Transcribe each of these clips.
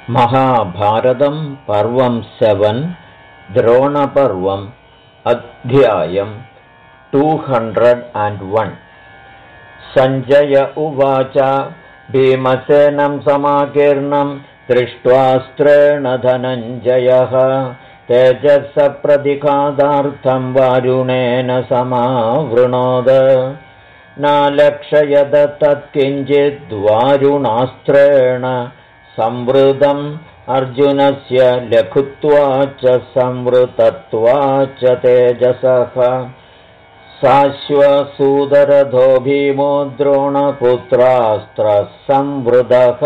महाभारतं पर्वं 7 द्रोणपर्वम् अध्यायं 201। सञ्जय उवाच भीमसेनं समाकीर्णं दृष्ट्वास्त्रेण धनञ्जयः तेजसप्रतिघातार्थं वारुणेन समावृणोद नालक्षयद तत्किञ्चिद्वारुणास्त्रेण संवृतम् अर्जुनस्य लघुत्वाच्च संवृतत्वाच्च तेजसः साश्वसूदरथो भीमो द्रोणपुत्रास्त्रसंवृतः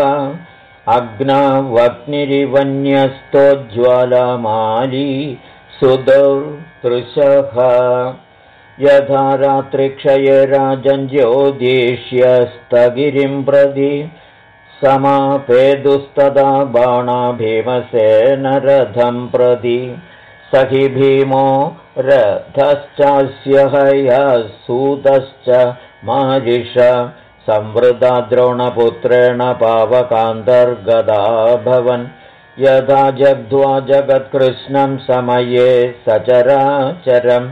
अग्नवह्निरिवन्यस्तोज्ज्वलमाली सुदुर्दृशः यथा रात्रिक्षये राजञ्ज्योतिष्यस्तगिरिं प्रति समापेदुस्तदा बाणा भीमसेन रथं प्रति स हि भीमो रथश्चास्य हयसूतश्च मारिष संवृता द्रोणपुत्रेण पावकान्तर्गताभवन् यथा जग्ध्वा जगत्कृष्णं समये सचराचरम्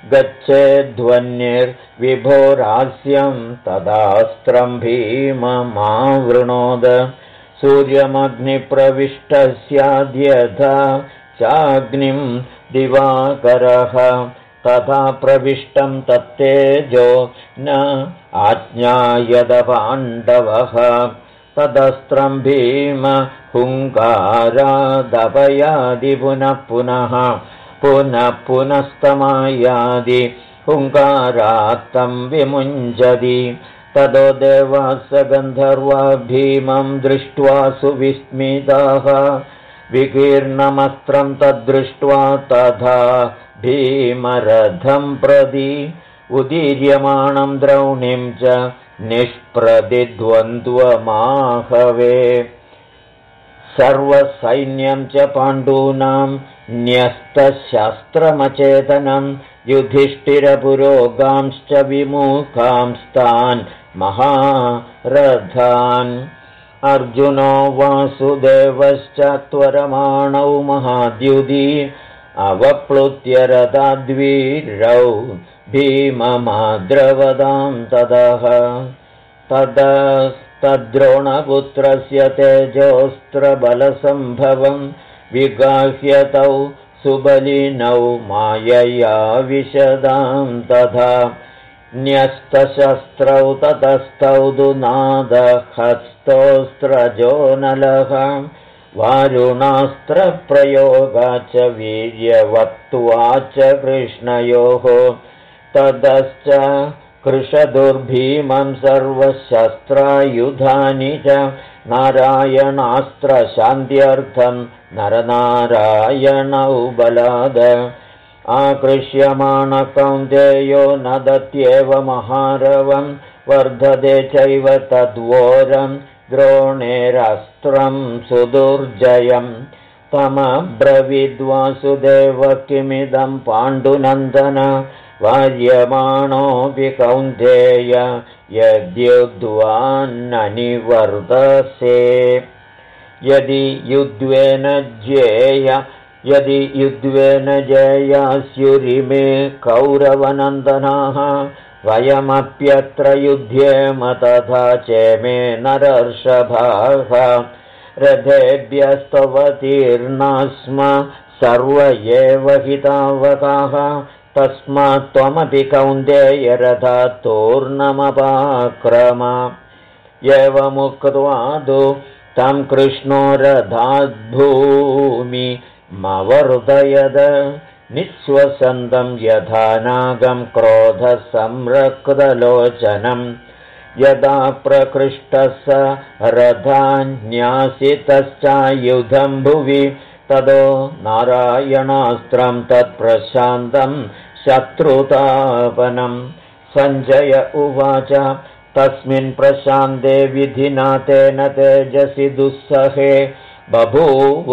गच्छेद्ध्वनिर्विभोरास्यं तदास्त्रं भीममावृणोद सूर्यमग्निप्रविष्टस्याद्यथा चाग्निं दिवाकरः तथा प्रविष्टं तत्तेजो न आज्ञायत पाण्डवः तदस्त्रं भीम हुङ्कारादपयादि पुनः पुनस्तमायादि हुङ्कारात्तं विमुञ्जति ततो देवास गन्धर्वा भीमं दृष्ट्वा सुविस्मिताः विकीर्णमस्त्रं तद्दृष्ट्वा तथा भीमरथं प्रति उदीर्यमाणं द्रौणिं च निष्प्रतिद्वन्द्वमाहवे सर्वसैन्यं च पाण्डूनां न्यस्तशस्त्रमचेतनं युधिष्ठिरपुरोगांश्च विमुखांस्तान् महारथान् अर्जुनो वासुदेवश्च त्वरमाणौ महाद्युधि अवप्लुत्य रथाद्वीरौ भीममाद्रवदां ततः तद्द्रोणपुत्रस्य तेजोऽस्त्रबलसम्भवं विगाह्य तौ सुबलिनौ मायया विशदां तथा न्यस्तशस्त्रौ ततस्तौ दुनादहस्तोऽस्त्रजो नलः वारुणास्त्रप्रयोगाच्च वीर्यवत्त्वाच्च कृष्णयोः ततश्च कृशदुर्भीमं सर्वशस्त्रायुधानि च नारायणास्त्रशान्त्यर्थं नरनारायणौ बलाद आकृष्यमाणकौन्तेयो नदत्येव महारवं वर्धते चैव तद्वोरं द्रोणेरस्त्रं सुदुर्जयं तमब्रवीद्वासुदेव किमिदं पाण्डुनन्दन वार्यमाणोऽपि कौन्तेय यद्युद्ध्वान्ननिवर्तसे यदि युद्ध्वेन जयास्युरिमे कौरवनन्दनाः वयमप्यत्र युध्येम तथा चेमे नरर्षभाः रथेभ्यस्तवतीर्णास्म सर्व एव हितावकाः तस्मात् त्वमपि कौन्तेय रथात्तूर्णमपाक्रम एवमुक्त्वा तु तं कृष्णो रथाद्भूमिमवर्धयद निःश्वसन्तं यथा नागं क्रोधसंरक्तलोचनं यदा प्रकृष्टः स रथान्यासितश्चायुधं भुवि ततो नारायणास्त्रं तत्प्रशान्तं शत्रुतापनं सञ्जय उवाच तस्मिन् प्रशान्ते विधिना तेन तेजसि दुस्सहे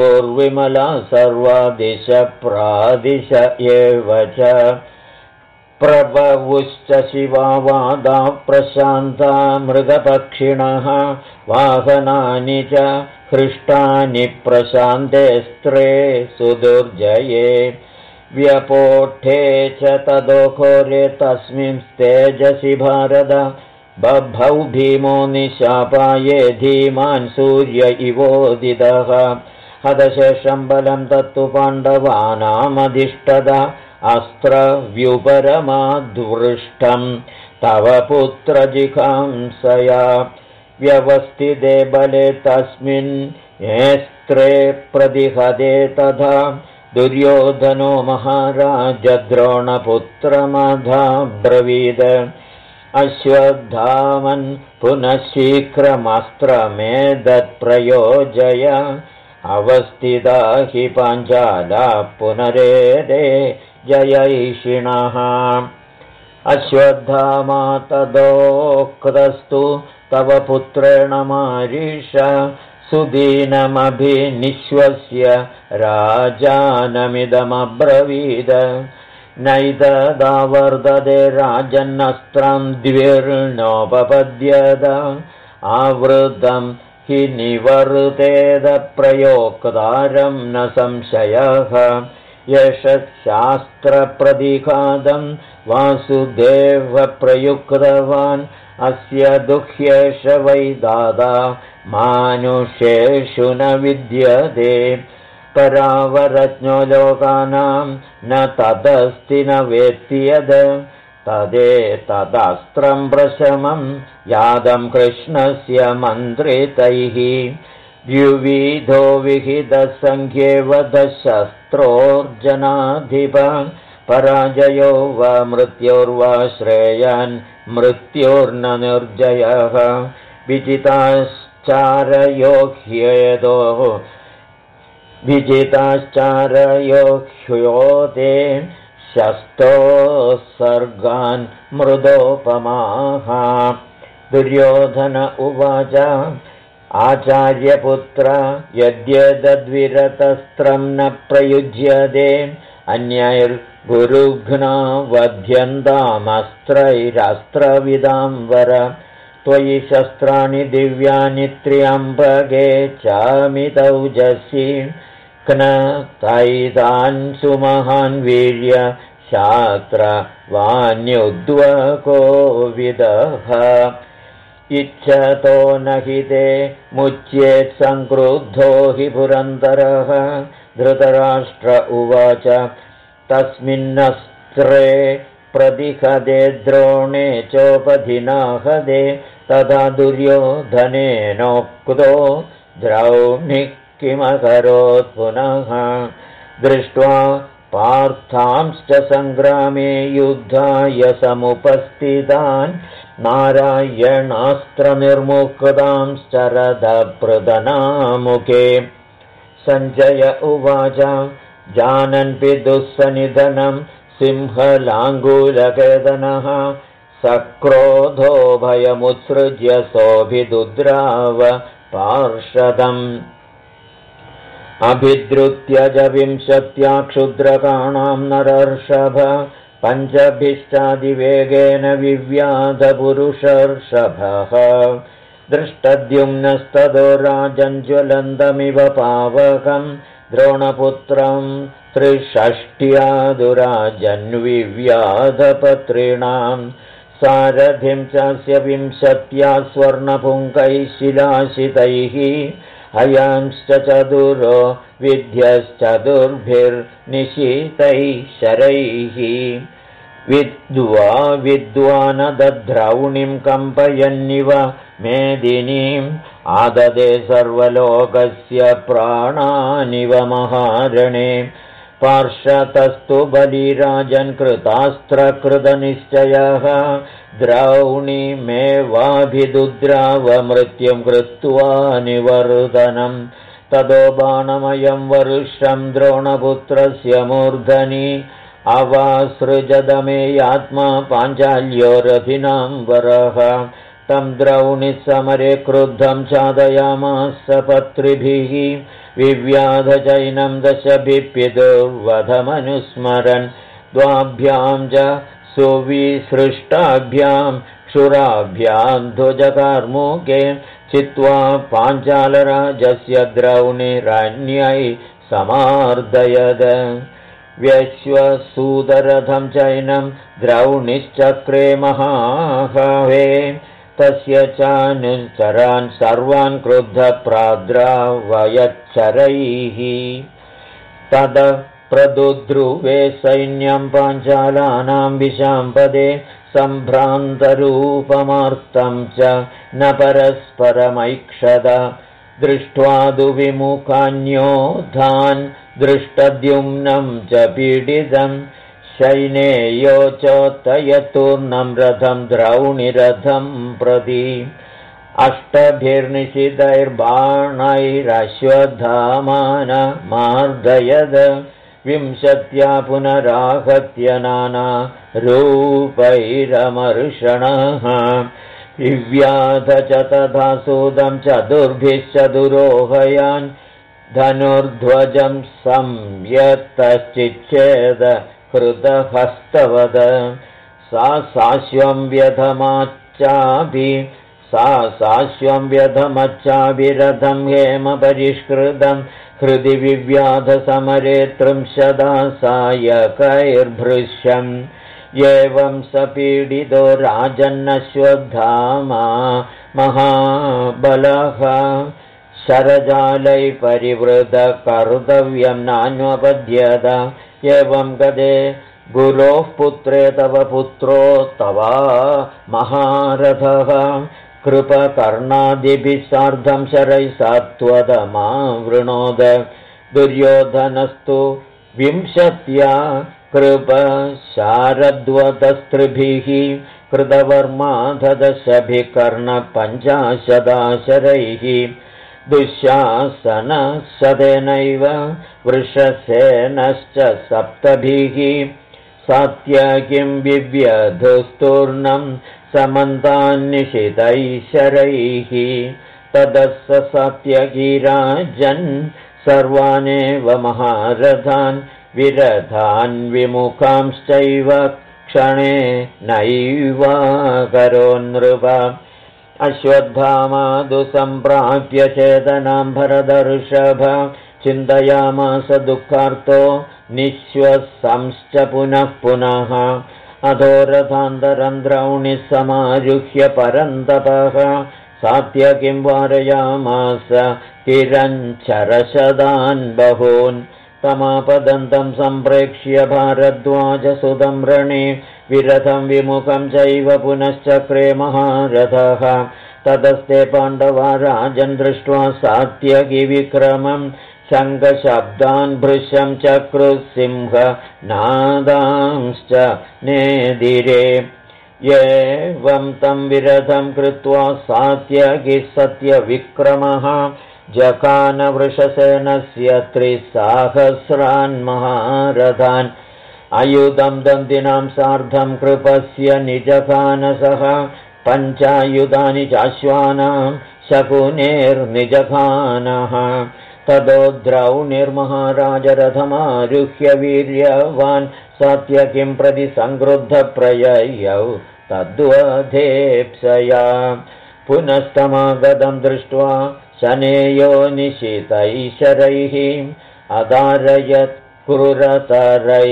बभूवुर्विमला सर्वा दिश प्रादिश एव च प्रबवुश्च शिवावादा प्रशान्ता मृगपक्षिणः वाहनानि च हृष्टानि प्रशान्तेऽस्त्रे सुदुर्जये व्यपोष्ठे च तदो घोरे तस्मिन् तेजसि भारत बभौ भीमो निशापाये धीमान् सूर्य इवोदितः हतशेषं बलं तत्तु पाण्डवानामधिष्ठदा अस्त्रव्युपरमाद्वृष्टं तव पुत्रजिघांसया व्यवस्थिते बले तस्मिन् येऽस्त्रे प्रतिहते तथा दुर्योधनो महाराजद्रोणपुत्रमधाब्रवीद अश्वत्थामन् पुनः शीघ्रमस्त्रमेतत्प्रयोजय अवस्थिता हि पाञ्चाला पुनरेदे जयैषिणः अश्वत्थामा तदोक्तस्तु तव पुत्रेण मारीष सुदीनमभिनिश्वस्य राजानमिदमब्रवीद नैतदावर्तते राजन्नस्त्रं द्विर्नोपपद्यत आवृतं हि निवर्तेद प्रयोक्तारं न संशयः यश शास्त्रप्रतिघातं वासुदेवप्रयुक्तवान् अस्य दुह्येष वै दादा मानुषेषु न विद्यते परावरज्ञो लोकानां न तदस्ति न वेत्ति यद् तदेतदस्त्रं प्रशमं यादं कृष्णस्य मन्त्रितैः द्विविधो विहितसङ्ख्येव दशस्त्रोर्जनाधिप पराजयो वा मृत्योर्वा श्रेयान् मृत्योर्न निर्जयः विजिताश्चारयो ह्योते शस्तोत्सर्गान् मृदोपमाः दुर्योधन उवाच आचार्यपुत्र यद्यदद्विरतस्त्रं न प्रयुज्यते अन्यैर्गुरुघ्ना वध्यन्तामस्त्रैरस्त्रविदां वर त्वयि शस्त्राणि दिव्यानि त्र्यम्बके चामितौजसि क्नतैतान् सुमहान् वीर्य शास्त्रवान्युद्वको विदः इच्छतो न हि ते मुच्येत् संक्रुद्धो हि पुरन्दरः धृतराष्ट्र उवाच तस्मिन्नस्त्रे प्रतिहते द्रोणे चोपधिनाहते तथा दुर्योधनेनोक्तो द्रौणिः किमकरोत् पुनः दृष्ट्वा पार्थांश्च सङ्ग्रामे युद्धाय समुपस्थितान् नारायणास्त्रनिर्मुक्तांश्च रथप्रदनामुखे सञ्जय उवाच जानन् पितुस्सनिधनं सिंहलाङ्गूलकेतनः सक्रोधो भयमुत्सृज्य सोऽभिदुद्राव पार्षदम् अभिद्रुत्य च 50 क्षुद्रकाणां नरर्षभ पञ्चभिश्चादिवेगेन विव्याधपुरुषर्षभः दृष्टद्युम्नस्ततो राजञ्ज्वलन्तमिव पावकं द्रोणपुत्रं 63 सारथिं चास्य 50 स्वर्णपुङ्कैः शिलाशितैः हयांश्च चतुरो विद्यश्चतुर्भिर्निशितैः शरैः विद्वानद्रौणिं कम्पयन्निव मेदिनीम् आददे सर्वलोकस्य प्राणानिव महारणे पार्श्वतस्तु बलिराजन् कृतास्त्रकृतनिश्चयः द्रौणीमेवाभिदुद्राव मृत्युं कृत्वा निवर्धनं ततो बाणमयं वर्षं द्रोणपुत्रस्य मूर्धनि अवासृजदमेयात्मा पाञ्चाल्यो रथिनाम्बरः तं द्रौणिसमरे क्रुद्धं चादयामास पत्रिभिः विव्याधचैनं दशभिः पितुर्वधमनुस्मरन् द्वाभ्यां च सुविसृष्टाभ्यां क्षुराभ्यां ध्वजकार्मुके चित्वा पाञ्चालराजस्य द्रौणिरन्यै समार्दयद व्यश्वसूदरथं चैनं द्रौणिश्चक्रे महाहवे तस्य चानुचरान् सर्वान् क्रुद्धप्राद्रावयच्चरैः तद प्रदुद्रुवे सैन्यं पाञ्चालानां विशाम्पदे सम्भ्रान्तरूपमार्तं च न परस्परमैक्षद दृष्ट्वा दुविमुखान्योधान् दृष्टद्युम्नं च पीडितं शैनेयोचोत्तयतूर्णं रथं द्रौणिरथं प्रति अष्टभिर्निशितैर्बाणैरश्वत्थामानमार्दयद 20 पुनराहत्य नानारूपैरमर्षणः विव्याध च तथा सूदं चतुर्भिश्चतुरोहयान् धनुर्ध्वजं संयत्तश्चिच्छेद हृदहस्तवद साश्वं व्यधमच्चाभिरथं हेमपरिष्कृतं हृदि विव्याधसमरे 30 सायकैर्भृश्यम् एवं सपीडितो राजन्नश्वत्थामा महाबलः शरजालै परिवृतकर्तव्यं नान्वपद्यत एवं गदे गुरोः पुत्रे तव पुत्रो तवा महारथः कृपकर्णादिभिः सार्धं शरैः सात्वतमावृणोद दुर्योधनस्तु 20 कृपशारद्वतस्त्रिभिः कृतवर्मा दशभिः कर्णपञ्चाशदाशरैः दुःशासनशतेनैव वृषसेनश्च 7 सात्यकिं विव्यधुस्तूर्णं समन्तान्निशितैशरैः तदस्य सात्यकीराजन् सर्वानेव महारथान् विरथान् विमुखांश्चैव क्षणे नैव करोन्नृप अश्वत्थामादु सम्प्राप्य चेतनां भरतर्षभ चिन्तयामास दुःखार्तो निःश्वसंश्च पुनः पुनः अधोरथान्तरं द्रौणिः समारुह्य परन्तपः सात्यकिं वारयामास किरञ्चरशदान् बहून् तमापदन्तं सम्प्रेक्ष्य भारद्वाजसुतं रणे विरथं विमुखं चैव पुनश्चक्रे महारथः ततस्ते पाण्डवा राजन् दृष्ट्वा सात्यकि विक्रमं शङ्खशब्दान् भृशं चक्रुसिंह नादांश्च नेदिरे एवं तं विरथं कृत्वा सात्यकि सत्यविक्रमः जखानवृषसेनस्य 300 महारथान् आयुधं दन्तिनां सार्धं कृपस्य निजखानसः 5 आयुधानि चाश्वानां शकुनेर्निजखानः ततो द्रौणिर्महाराजरथमारुह्य वीर्यवान् सात्यकिं प्रति संक्रुद्धप्रययौ तद्वधेप्सया पुनस्तमागतं दृष्ट्वा शनेयो निशितैशरैः अधारयत् क्रूरतरै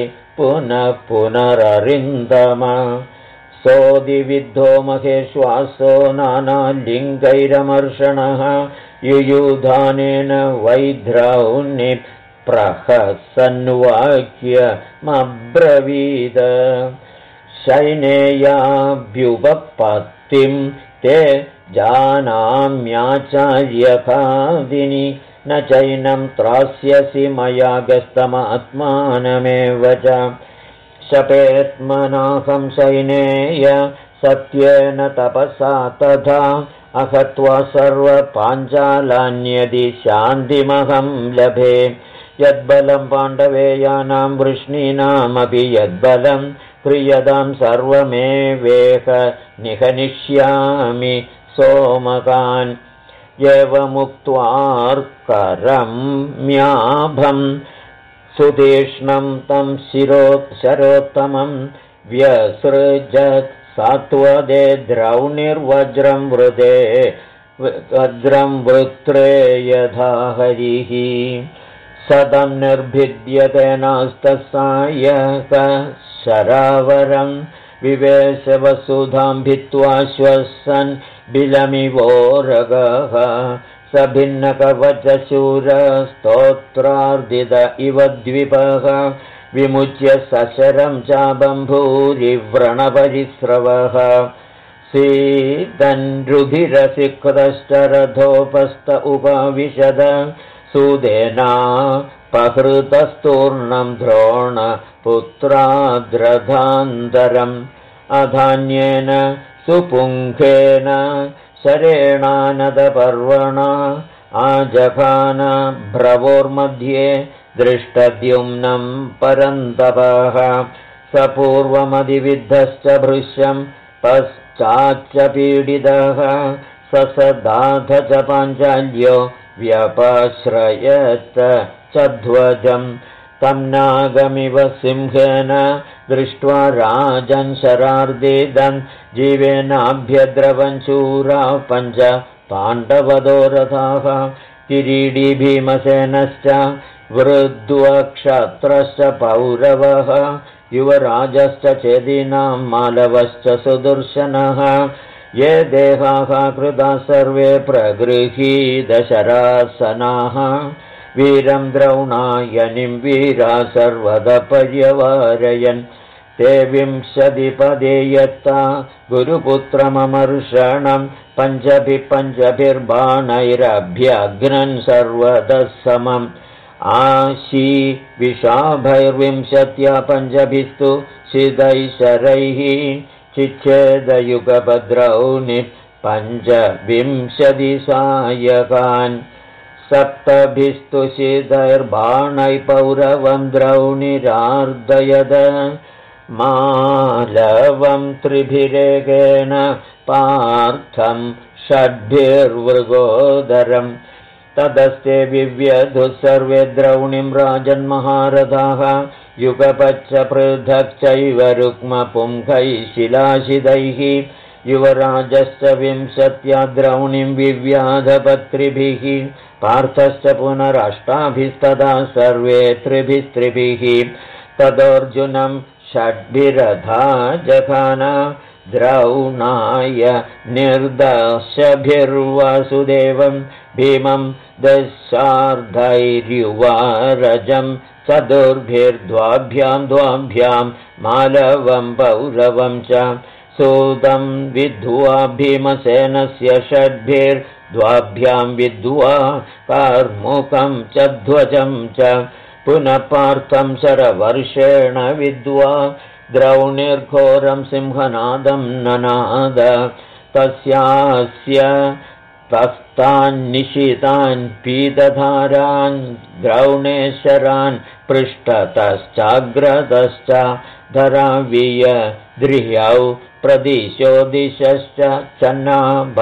पुनररिन्दम सोदिविद्धो महेश्वासो नानालिङ्गैरमर्षणः युयुधानेन वैद्रौणि प्रहसन्वाक्यमब्रवीद शैनेयाभ्युपपत्तिं ते जानाम्याचार्यकादिनि न चैनं त्रास्यसि मया गस्तमात्मानमेव च शपेत्मनाहं शैनेय सत्येन तपसा तथा अहत्वा सर्वपाञ्चालान्यदि शान्तिमहं लभे यद्बलं पाण्डवेयानां वृष्णीनामपि यद्बलं क्रियतां सर्वमेवेह निहनिष्यामि सोमकान् एवमुक्त्वार्करम्याभं सुतीक्ष्णं तं शरोत्तमं व्यसृजत् सत्वदे द्रौणिर्वज्रं वृत्रे यथा हरिः सदं निर्भिद्यतेनास्तसायकशरावरं विवेशवसुधां भित्त्वा श्वसन् बिलमिवोरगः स भिन्नकवचशूरस्तोत्रार्दित इव द्विपः विमुच्य सशरं चाबम्भूरिव्रणपरिस्रवः सीदन्रुधिरसिक्तश्च रथोपस्त उपाविशद सुदेना पहृतस्तूर्णं द्रोणपुत्राद्रथान्तरम् अधान्येन सुपुङ्खेन शरेणानदपर्वणा आजघान भ्रवोर्मध्ये दृष्टद्युम्नं परन्तपः स पूर्वमधिविद्धश्च भृश्यं पश्चाच्च पीडितः ससदाथ च पाञ्चाल्यो व्यपाश्रयत् च ध्वजं तं नागमिव सिंहेन दृष्ट्वा राजन् शरार्दिदन् जीवेनाभ्यद्रवञ्चूराः पञ्च पाण्डवदो रथाः किरीटी भीमसेनश्च वृद्ध्वक्षत्रश्च पौरवः युवराजश्च चेदीनां मालवश्च सुदर्शनः ये देहाः कृता सर्वे प्रगृहीतशरासनाः वीरं द्रौणायनिं वीरा सर्वदा पर्यवारयन् ते 20 यत्ता गुरुपुत्रममर्षणं पञ्चभिर्बाणैरभ्यघ्नन् सर्वतः समम् आशी विषाभैर्विंशत्या पञ्चभिस्तु शिदैशरैः चिच्छेदयुगभद्रौनि 25 सायकान् 7 शिदैर्बाणैः पौरवं द्रौणिरार्दयद मालवं 3 पार्थं 6 तदस्ते विव्यधुः सर्वे द्रौणिं राजन्महारथाः युगपच्च पृथक् चैव रुक्मपुङ्खैः शिलाशिदैः युवराजश्च 20 द्रौणिं विव्याधपत्रिभिः पार्थश्च पुनरष्टाभिस्तदा सर्वे 3 तदोर्जुनं 6 जघान द्रौणाय निर्दशभिर्वासुदेवं भीमं 10 चतुर्भिर्द्वाभ्यां मालवं पौरवं च सूतं विद्ध्वा भीमसेनस्य 6 विद्ध्वा कार्मुकं च ध्वजं च पुनः पार्थं शरवर्षेण विद्ध्वा द्रौणिर्घोरं सिंहनादं ननाद तस्यास्य तस्तान्निशितान् पीतधारान् द्रौणेश्वरान् पृष्ठतश्चाग्रतश्च धरावीय द्रिह्यौ प्रदिशो दिशश्च चन्ना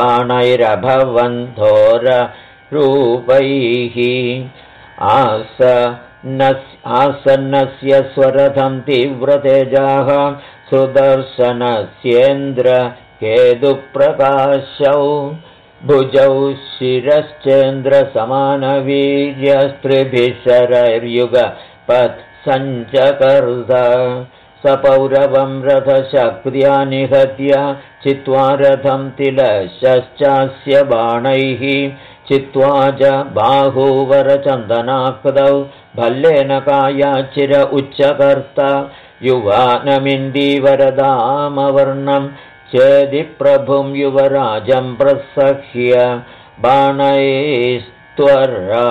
बाणैरभवन्धोररूपैः आसन्नस्य स्वरथं तीव्रतेजाः सुदर्शनस्येन्द्र केतुप्रकाशौ भुजौ शिरश्चेन्द्रसमानवीर्यस्त्रिभिः शरैर्युगपत् सञ्चकर्द सपौरवं रथशक्त्या निहत्य चित्वा रथं तिलशश्चास्य बाणैः चित्वा च बाहूवरचन्दनाकृतौ भल्लेन कायाचिर उच्चकर्ता युवानमिन्दीवरदामवर्णं चेदि प्रभुं युवराजं प्रसह्य बाणैस्त्वरा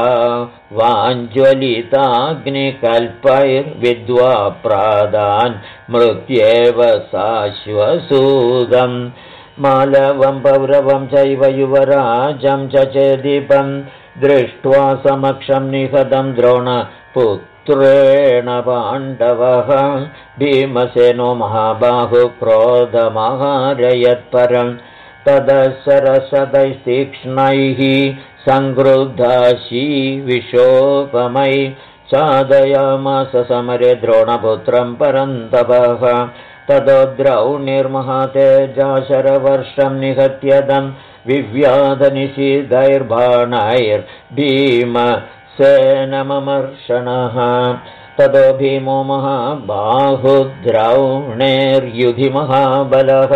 वाञ्ज्वलिताग्निकल्पैर्विद्वा प्रादान् मृत्येव शाश्वसूदम् मालवं पौरवं चैव युवराजं च चेदीपं दृष्ट्वा समक्षं निहतं द्रोणपुत्रेण पाण्डवः भीमसेनो महाबाहु क्रोधमहारयत्परं तदशरशतैस्तीक्ष्णैः सङ्क्रुद्धाशी विशोकमै चादयामास समरे द्रोणपुत्रं परन्तपः ततो द्रौणिर्महातेजा शरवर्षं निहत्यदं विव्याधनिषीदैर्बाणैर्भीमसेनममर्षणः ततो भीमो महाबाहुद्रौणेर्युधि महाबलः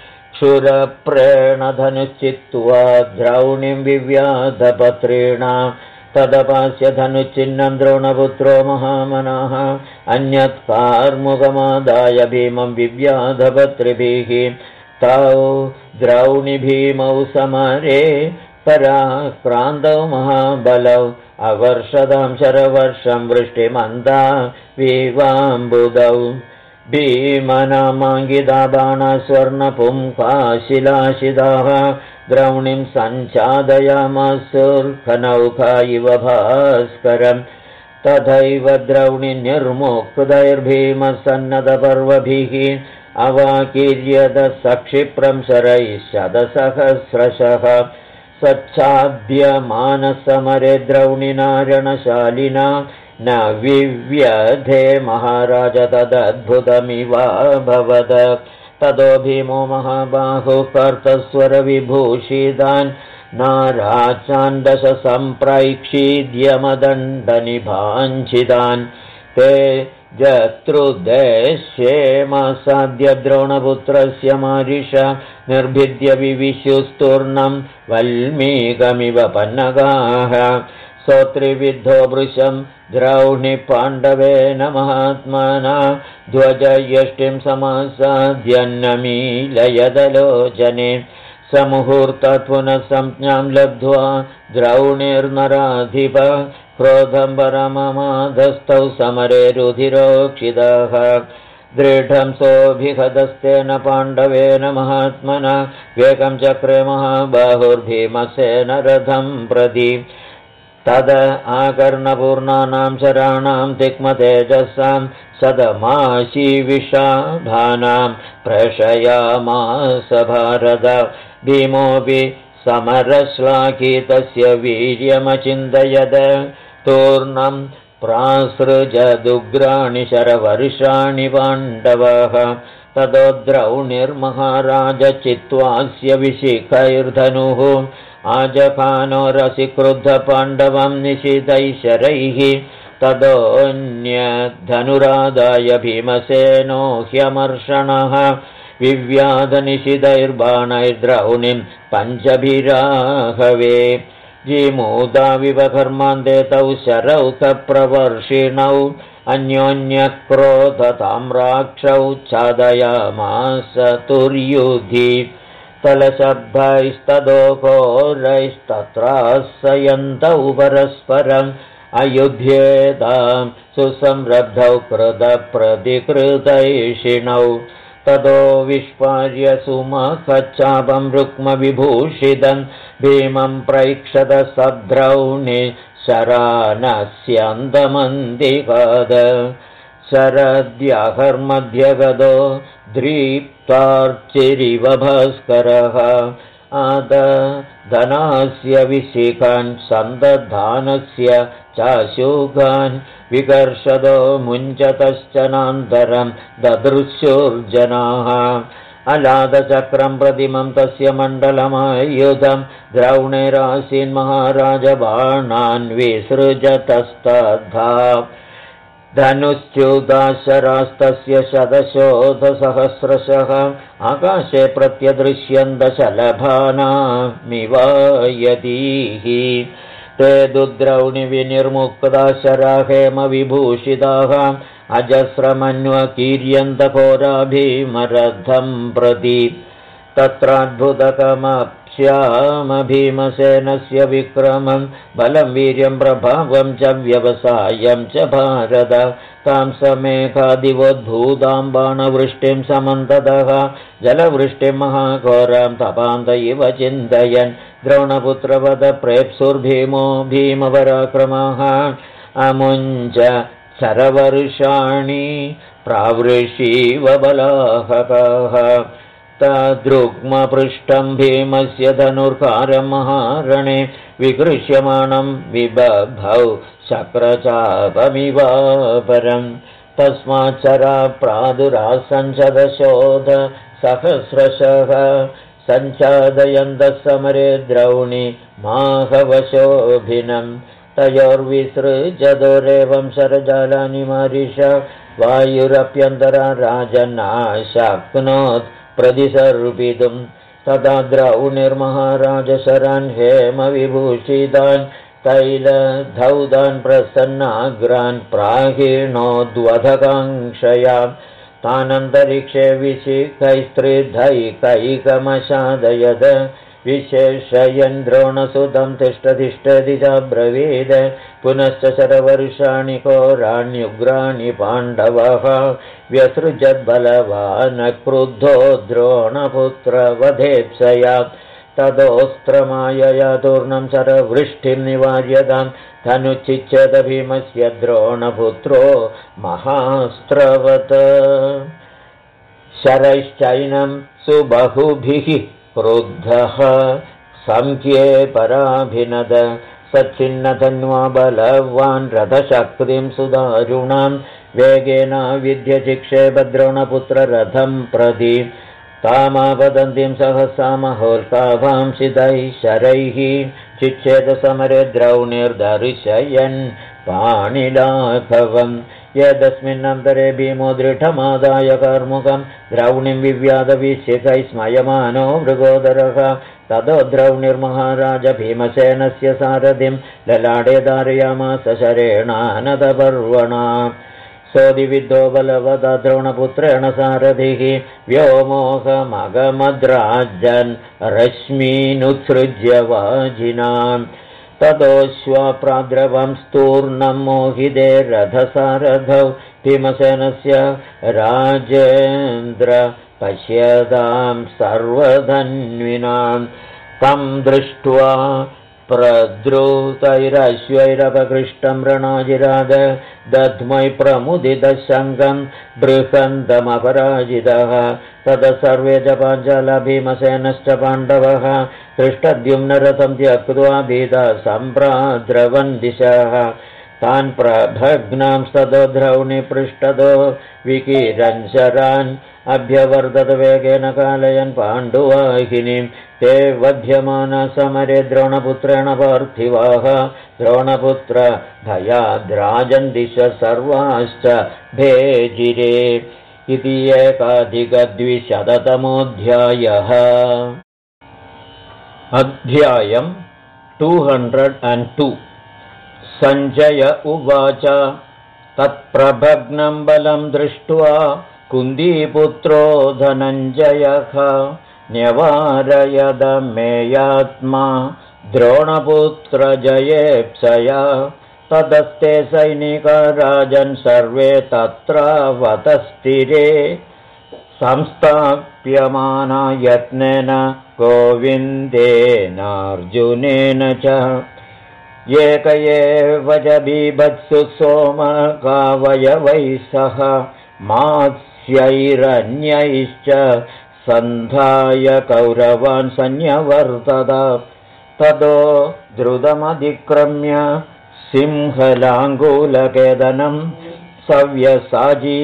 क्षुरप्रेणधनुश्चित्वा द्रौणिं विव्याधपत्रेणा तदपास्य धनुश्चिन्नं द्रोणपुत्रो महामनः अन्यत् कार्मुकमादाय भीमं विव्याधपत्रिभिः तौ द्रौणिभीमौ समरे पराक्रान्तौ महाबलौ अवर्षदां शरवर्षं वृष्टिमन्दा विवाम्बुदौ भीमनामाङ्गिता बाणा स्वर्णपुङ्काशिलाशिदाः द्रौणिं सञ्चादयामासुर्खनौका इव भास्करम् तथैव द्रौणि निर्मुक्तैर्भीमसन्नतपर्वभिः अवाकीर्यदसक्षिप्रं शरैः शतसहस्रशः सच्छाद्यमानसमरे द्रौणिनारणशालिना न विव्यधे महाराज तदद्भुतमिवाभवद ततो भीमो महाबाहुः कर्तस्वरविभूषितान् नाराचान् दश सम्प्रैक्षीद्यमदण्डनिभाञ्छितान् ते जत्रुदेश्येमासाद्य द्रोणपुत्रस्य मारिष निर्भिद्य विविशुस्तूर्णं वल्मीकमिव पन्नगाः सोत्रिविद्धो वृषं द्रौणि पाण्डवेन महात्मना ध्वजयष्टिं समासाद्यन्नमीलयदलोचने समुहूर्तात् पुनः संज्ञां लब्ध्वा द्रौणिर्नराधिप क्रोधं परममाधस्तौ समरे रुधिरोक्षितः दृढं सोऽभिहतस्तेन पाण्डवेन महात्मना वेगं चक्रे महाबाहुर्भीमसेन रथं प्रति तद आकर्णपूर्णानां शराणां तिक्मतेजसां सदमाशीविषाभानां प्रशयामास भारत भीमोऽपि समरश्लाघितस्य वीर्यमचिन्तयद तूर्णं प्रासृजदुग्राणि शरवर्षाणि पाण्डवः ततो द्रौणिर्महाराज चित्वास्य विशिखैर्धनुः आजखानो रसिक्रुद्धपाण्डवं निशितैः शरैः ततोऽन्यधनुरादाय भीमसेनो ह्यमर्षणः विव्याधनिशितैर्बाणैर्द्रौणिं पञ्चभिराहवे जीमूदाविवकर्मान्ते तौ शरौकप्रवर्षिणौ अन्योन्यक्रोधताम्राक्षौ छादयामास तुर्युधि तलशब्दैस्तदोघोरैस्तत्रासयन्तौ परस्परम् अयुध्येतां सुसंरब्धौ कृतप्रतिकृतैषिणौ ततो विस्पार्य सुमखच्चापं रुक्मविभूषितं भीमं प्रैक्षत सद्रौणि शरानस्यन्तमन्तिकाद शरद्याहर्मध्यगतो द्रीप्तार्चिरिव भास्करः आदधनस्य विशिखान् सन्दधानस्य चाशुकान् विकर्षदो मुञ्चतश्चनान्तरं ददृश्युर्जनाः अलादचक्रं प्रतिमं तस्य मण्डलमायुधं द्रौणेरासीन् महाराजबाणान् विसृजतस्तथा धनुश्च्युताशरास्तस्य शतशोधसहस्रशः आकाशे प्रत्यदृश्यन्तशलभानामिवायतीः ते दुद्रौणि विनिर्मुक्ता शराहेमविभूषिताः अजस्रमन्वकीर्यन्तघोरा भीमरथं प्रति तत्राद्भुतकमप्स्याम भीमसेनस्य विक्रमं बलं वीर्यं प्रभावं च व्यवसायं च भारत तां समेघादिवोद्भूतां बाणवृष्टिं समन्ततः जलवृष्टिं महाघोरां तपान्त इव चिन्तयन् द्रोणपुत्रवद प्रेप्सुर्भीमो भीमपराक्रमः अमुञ्च शरवर्षाणि प्रावृषीव बलाहकः तद्रुग्मपृष्ठं भीमस्य धनुर्कारं महारणे विकृष्यमाणं विबभौ शक्रचापमिवापरं तस्माच्चरा प्रादुरासञ्चदशोध सहस्रशः सञ्चादयन्तः समरे द्रौणि माहवशोभिनं तयोर्विसृजदोरेवं शरजालानि मारिष वायुरप्यन्तरा राजन्नाशक्नोत् प्रतिसर्पितुं तदा द्रौणिर्महाराजशरान् हेमविभूषितान् तैलधौतान् प्रसन्नाग्रान् प्राहिणोद्वधकाङ्क्षया तानन्तरिक्षे विशिखैस्त्रिधैकैकमशादयद विशेषयन् द्रोणसुतं तिष्ठतिष्ठति चाब्रवीद पुनश्च शरवर्षाणि घोराण्युग्राणि पाण्डवः व्यसृजद्बलवान् क्रुद्धो द्रोणपुत्रवधेप्सया तदोऽस्त्रमायया तूर्णं शरवृष्टिं निवार्यतां धनुच्चिच्छेद भीमस्य द्रोणपुत्रो महास्त्रवत् शरैश्चैनं सुबहुभिः क्रुद्धः संख्ये पराभिनद सच्छिन्नधन्वा बलवान् रथशक्तिं सुदारुणां वेगेन विद्यचिक्षेप द्रोणपुत्ररथं प्रति तामापतन्तीं सहसा महोल्काभांसितैः शरैः चिच्छेदसमरे द्रौणिर्दर्शयन् पाणिलाघवम् यदस्मिन्नन्तरे भीमो दृढमादाय कार्मुकं द्रौणिं विव्याधविशिखैः स्मयमानो मृगोदरः ततो द्रौणिर्महाराज भीमसेनस्य सारथिं ललाटे धारयामास शरेणानदपर्वणा सोदिविद्धो बलवदा द्रोणपुत्रेण सारथिः व्योमोहमगमद्राजन् रश्मीनुत्सृज्य वाजिनाम् ततोऽश्वाप्राद्रवं स्तूर्णं मोहिते रथसारथौ भीमसेनस्य राजेन्द्र पश्यतां सर्वधन्विनां तं दृष्ट्वा प्रद्रुतैरश्वैरपकृष्टं रणाजिराद दध्मै प्रमुदितशङ्कं बृहन्तमपराजितः ततः सर्वे च पाञ्चाला भीमसेनश्च पाण्डवः धृष्टद्युम्नरथं त्यक्त्वा भीता सम्प्राद्रवन् दिशः तान् प्रभग्नांस्ततो द्रौणि पृष्ठतो विकिरञ्शरान् अभ्यवर्तत वेगेन कालयन् पाण्डुवाहिनीं ते वध्यमाना समरे द्रोणपुत्रेण पार्थिवाः द्रोणपुत्र भयाद्राजन् दिश सर्वाश्च भेजिरे इति 1,200तमोऽध्यायः। अध्यायम् 202 सञ्जय उवाच तत्प्रभग्नं बलं दृष्ट्वा कुन्दीपुत्रो धनञ्जयः न्यवारयदमेयात्मा द्रोणपुत्रजयेप्सया तदस्ते सैनिका राजन् सर्वे तत्रावतस्थिरे संस्थाप्यमाना यत्नेन गोविन्देनार्जुनेन च एक एव च बीभत्सु सोमकावयवैः सह मात्स्यैरन्यैश्च सन्धाय कौरवान् सन्न्यवर्तत ततो द्रुतमधिक्रम्य सिंहलाङ्गूलकेदनं सव्यसाची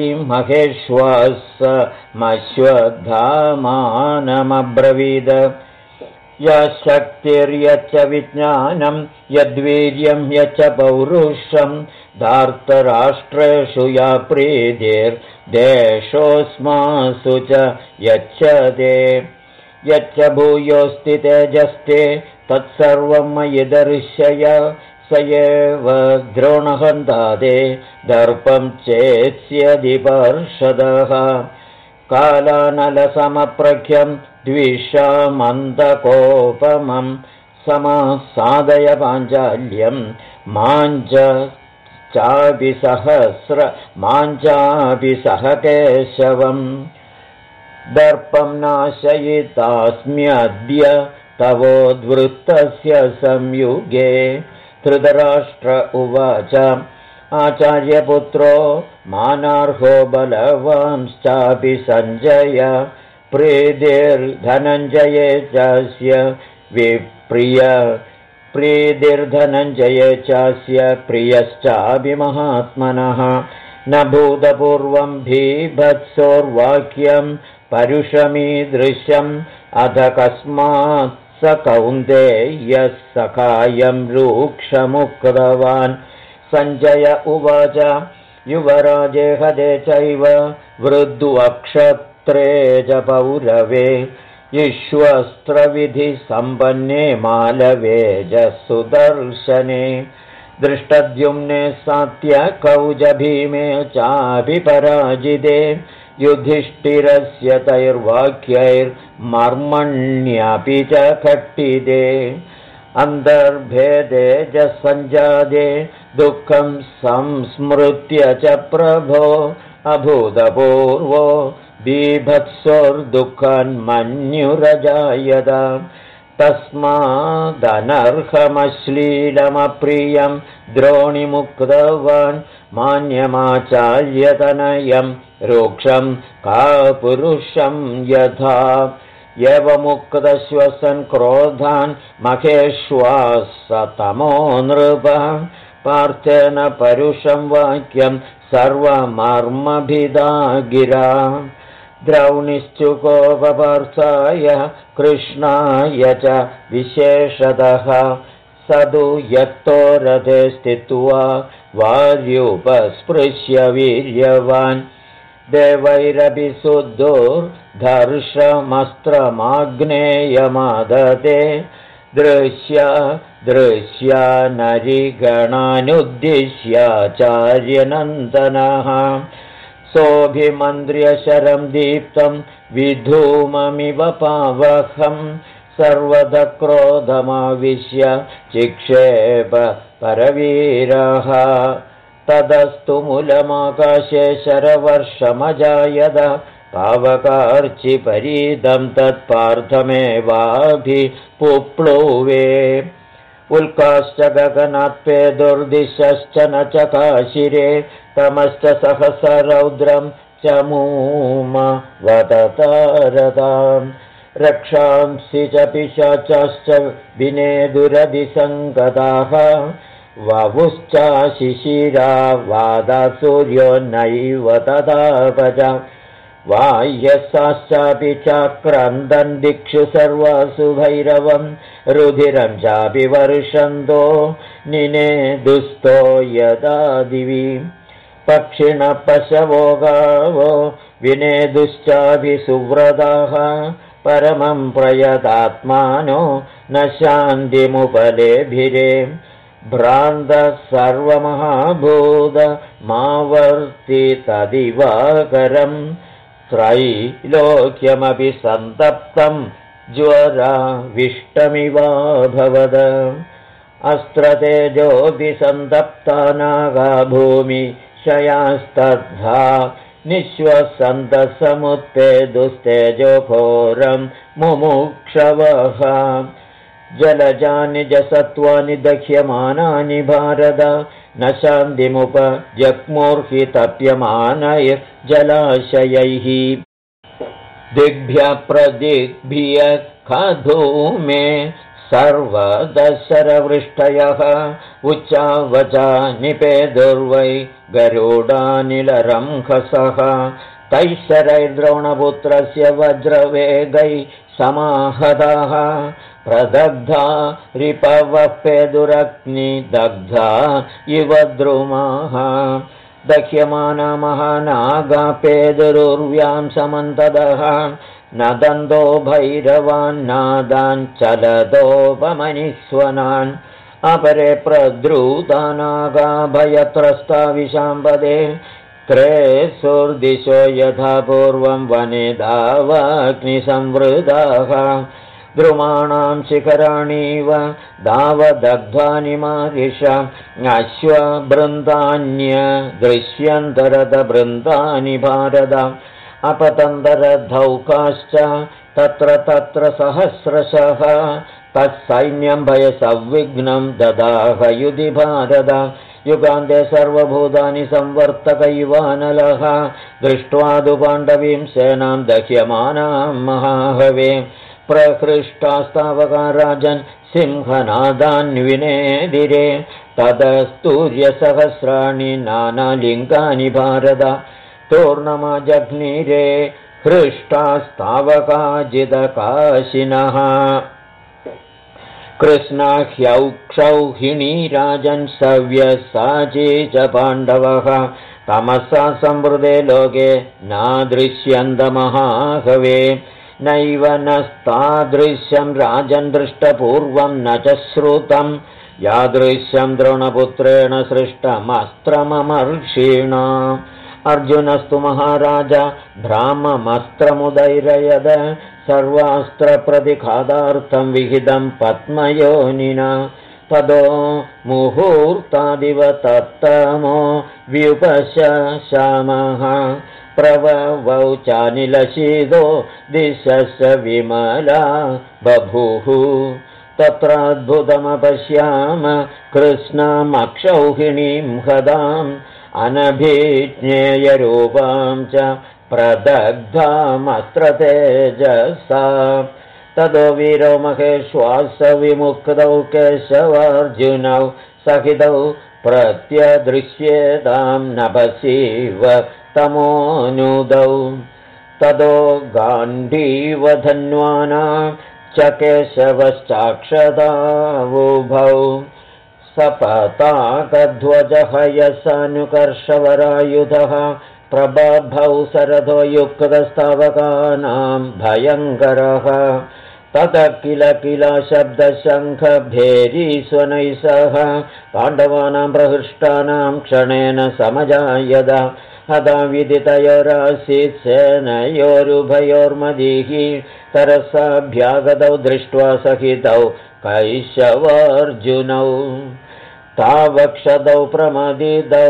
महेश्वासमश्वत्थामानमब्रवीद यशक्तिर्यच्च विज्ञानं यद्वीर्यं यच्च पौरुषं धार्तराष्ट्रेषु या प्रीतिर्देशोऽस्मासु च यच्छते यच्च भूयोऽस्ति तेजस्ते तत्सर्वं मयि दर्शय स एव द्रोणहन्तादे दर्पं चेत्स्यदिपर्षदः कालानलसमप्रख्यं द्विषामन्तकोपमं समासादय पाञ्चाल्यं माञ्चापि सह केशवम् दर्पं नाशयितास्म्यद्य तवोद्वृत्तस्य संयुगे धृतराष्ट्र उवाच आचार्यपुत्रो मानार्हो बलवांश्चापि सञ्जय प्रीतिर्धनञ्जये चास्य प्रीतिर्धनञ्जये चास्य प्रियश्चापि महात्मनः न भूतपूर्वं भीभत्सोर्वाक्यं परुषमीदृशम् अध कस्मात् स कौन्तेयः सखायं रूक्षमुक्तवान्। सञ्जय उवाच युवराजे हदे चैव वृद्ध्वक्षत्रे च पौरवे विश्वस्त्रविधिसम्पन्ने मालवे च सुदर्शने दृष्टद्युम्ने सात्यकौजभीमे चाभिपराजिते युधिष्ठिरस्य तैर्वाक्यैर्मर्मण्यपि च खट्टिते अन्तर्भेदे च सञ्जाते दुःखं संस्मृत्य च प्रभो अभूतपूर्वो बीभत्सोर्दुःखन्मन्युरजायत तस्मादनर्हमश्लीलमप्रियं द्रोणिमुक्तवान् मान्यमाचार्यतनयं रूक्षं कापुरुषं यथा एवमुक्तश्वसन् क्रोधान् महेश्वासतमो नृप पार्थेन परुषं वाक्यं सर्वमर्मभिदा गिरा द्रौणिश्चुकोपपार्थाय कृष्णाय च विशेषतः स तु यत्तो रथे स्थित्वा वार्युपस्पृश्य वीर्यवान् देवैरपि सुदुर्धर्षमस्त्रमाग्नेयमादते दृश्या नरिगणानुद्दिश्याचार्यनन्दनः सोऽभिमन्त्र्य शरं दीप्तं विधूममिव पावकं सर्वदा क्रोधमाविश्य चिक्षेप परवीरः तदस्तु मूलमाकाशे शरवर्षमजायत पावकार्चिपरीदं तत्पार्थमेवाभिपुप्लुवे उल्काश्च गगनात्पेदुर्दिशश्च न चकाशिरे तमश्च सहसरौद्रं च मूम वदतारताम् रक्षांसि च पिशाचाश्च विनेदुरधिसङ्गताः ववुश्चाशिशिरा वादासूर्यो नैव तदापज वाह्यसाश्चापि चाक्रन्दन् दिक्षु सर्वासु भैरवं रुधिरं चापि वर्षन्तो निनेदुस्तो यदा दिवि पक्षिणः पशवो गावो विनेदुश्चापि सुव्रताः परमं प्रयतात्मानो न शान्तिमुपलेभिरे भ्रान्तः सर्वमहाभूतमावर्ति तदिवाकरम् त्रैलोक्यमपि सन्तप्तं ज्वराविष्टमिवाभवद अस्त्रतेजोऽपि सन्तप्ता नागा भूमिशयास्तद्धा निःश्वसन्तः समुत्पेदुस्तेजोघोरं मुमुक्षवः जलजानि जसत्वानि दह्यमानानि भारत न शान्तिमुपजग्मुर्हि तप्यमानैर्जलाशयैः दिग्भ्यः प्रदिग्भ्यः खधूमे सर्वदशरवृष्टयः उच्चावचा निपेदुर्वै गरुडानिलरंहसः तैः शरैर्द्रोणपुत्रस्य वज्रवेगैः समाहताः प्रदग्धा रिपवः पेदुरग्निदग्धा इव द्रुमाः दह्यमाना महानागा पेदुरुर्व्यां समन्ततः नदन्तो भैरवान् नादान् चलदोपमनिस्वनान् अपरे प्रद्रुतानागा भयत्रस्ता विशाम्पदे त्रयसुर्दिशो यथा पूर्वं वने दावाग्निसंवृताः द्रुमाणां शिखराणीव दावदग्धानि मारिष अश्वबृन्दान्यदृश्यन्तरदबृन्दानि भारत अपतन्तरधौकाश्च तत्र तत्र सहस्रशः तत्सैन्यं भयसंविघ्नं ददाह युधि भारत युगान्ते सर्वभूतानि संवर्तक इवानलः दृष्ट्वा तु पाण्डवीं सेनां दह्यमानां महाहवे प्रहृष्टास्तावका राजन् सिंहनादान्विनेदिरे तदस्तूर्यसहस्राणि नानालिङ्गानि भारत तूर्णमजग्निरे हृष्टास्तावकाजिदकाशिनः कृष्णाह्यौक्षौहिणी राजन् सव्यसाची च पाण्डवः तमसा संवृते लोके नादृश्यन्तमहाहवे नैव नस्तादृश्यं राजन् दृष्टपूर्वं न च श्रुतं यादृश्यं द्रोणपुत्रेण सृष्टमस्त्रममर्षिणा अर्जुनस्तु महाराज भ्राममस्त्रमुदैरयद सर्वास्त्रप्रतिघातार्थं विहितं पद्मयोनिना तदो मुहूर्तादिव तत्तमो व्युपशशामः प्रववौ चानिलशीदो दिशश्च विमला बभूः तत्राद्भुतमपश्याम कृष्णमक्षौहिणीं हदाम् अनभिज्ञेयरूपां च प्रदग्धामस्त्रतेजसा तदो वीरो महेश्वासविमुक्तौ केशवार्जुनौ सहितौ प्रत्यदृश्येतां नभसीव तमोनुदौ तदो गाण्डीवधन्वानां च केशवश्चाक्षदावुभौ सपताकध्वजहयसानुकर्षवरायुधः प्रबभौ सरथो युक्तस्तावकानां भयङ्करः ततः किल किल शब्दशङ्खभेरीस्वनैः सह पाण्डवानां प्रहृष्टानां क्षणेन समजायत हता विदितयोरासीत् सेनयोरुभयोर्मदीः तरसाभ्यागतौ दृष्ट्वा सहितौ कैशवार्जुनौ तावक्षतौ प्रमदितौ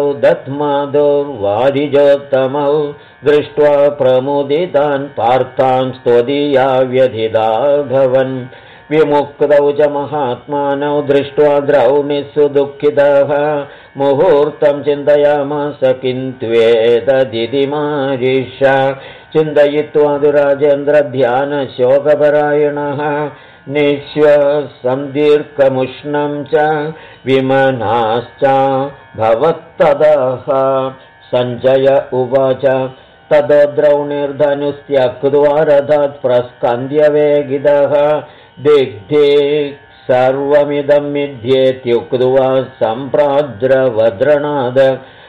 दध्मादौर्वारिजोत्तमौ दृष्ट्वा प्रमुदितान् पार्थान् स्तोदीया व्यथिता भवन् विमुक्तौ च महात्मानौ दृष्ट्वा द्रौणिः सुदुःखितः मुहूर्तं चिन्तयामास किन्त्वेतदिति मारिष चिन्तयित्वा दुराजेन्द्रध्यानशोकपरायणः निःश्वासं दीर्घमुष्णं च विमनाश्च भवत्तदः सञ्जय उवाच ततो द्रौणिर्धनुस्त्यक्त्वा रथात् प्रस्कन्द्यवेगितः दिग्दिक् सर्वमिदं मिथ्येत्युक्त्वा सम्प्राद्रवद्रणाद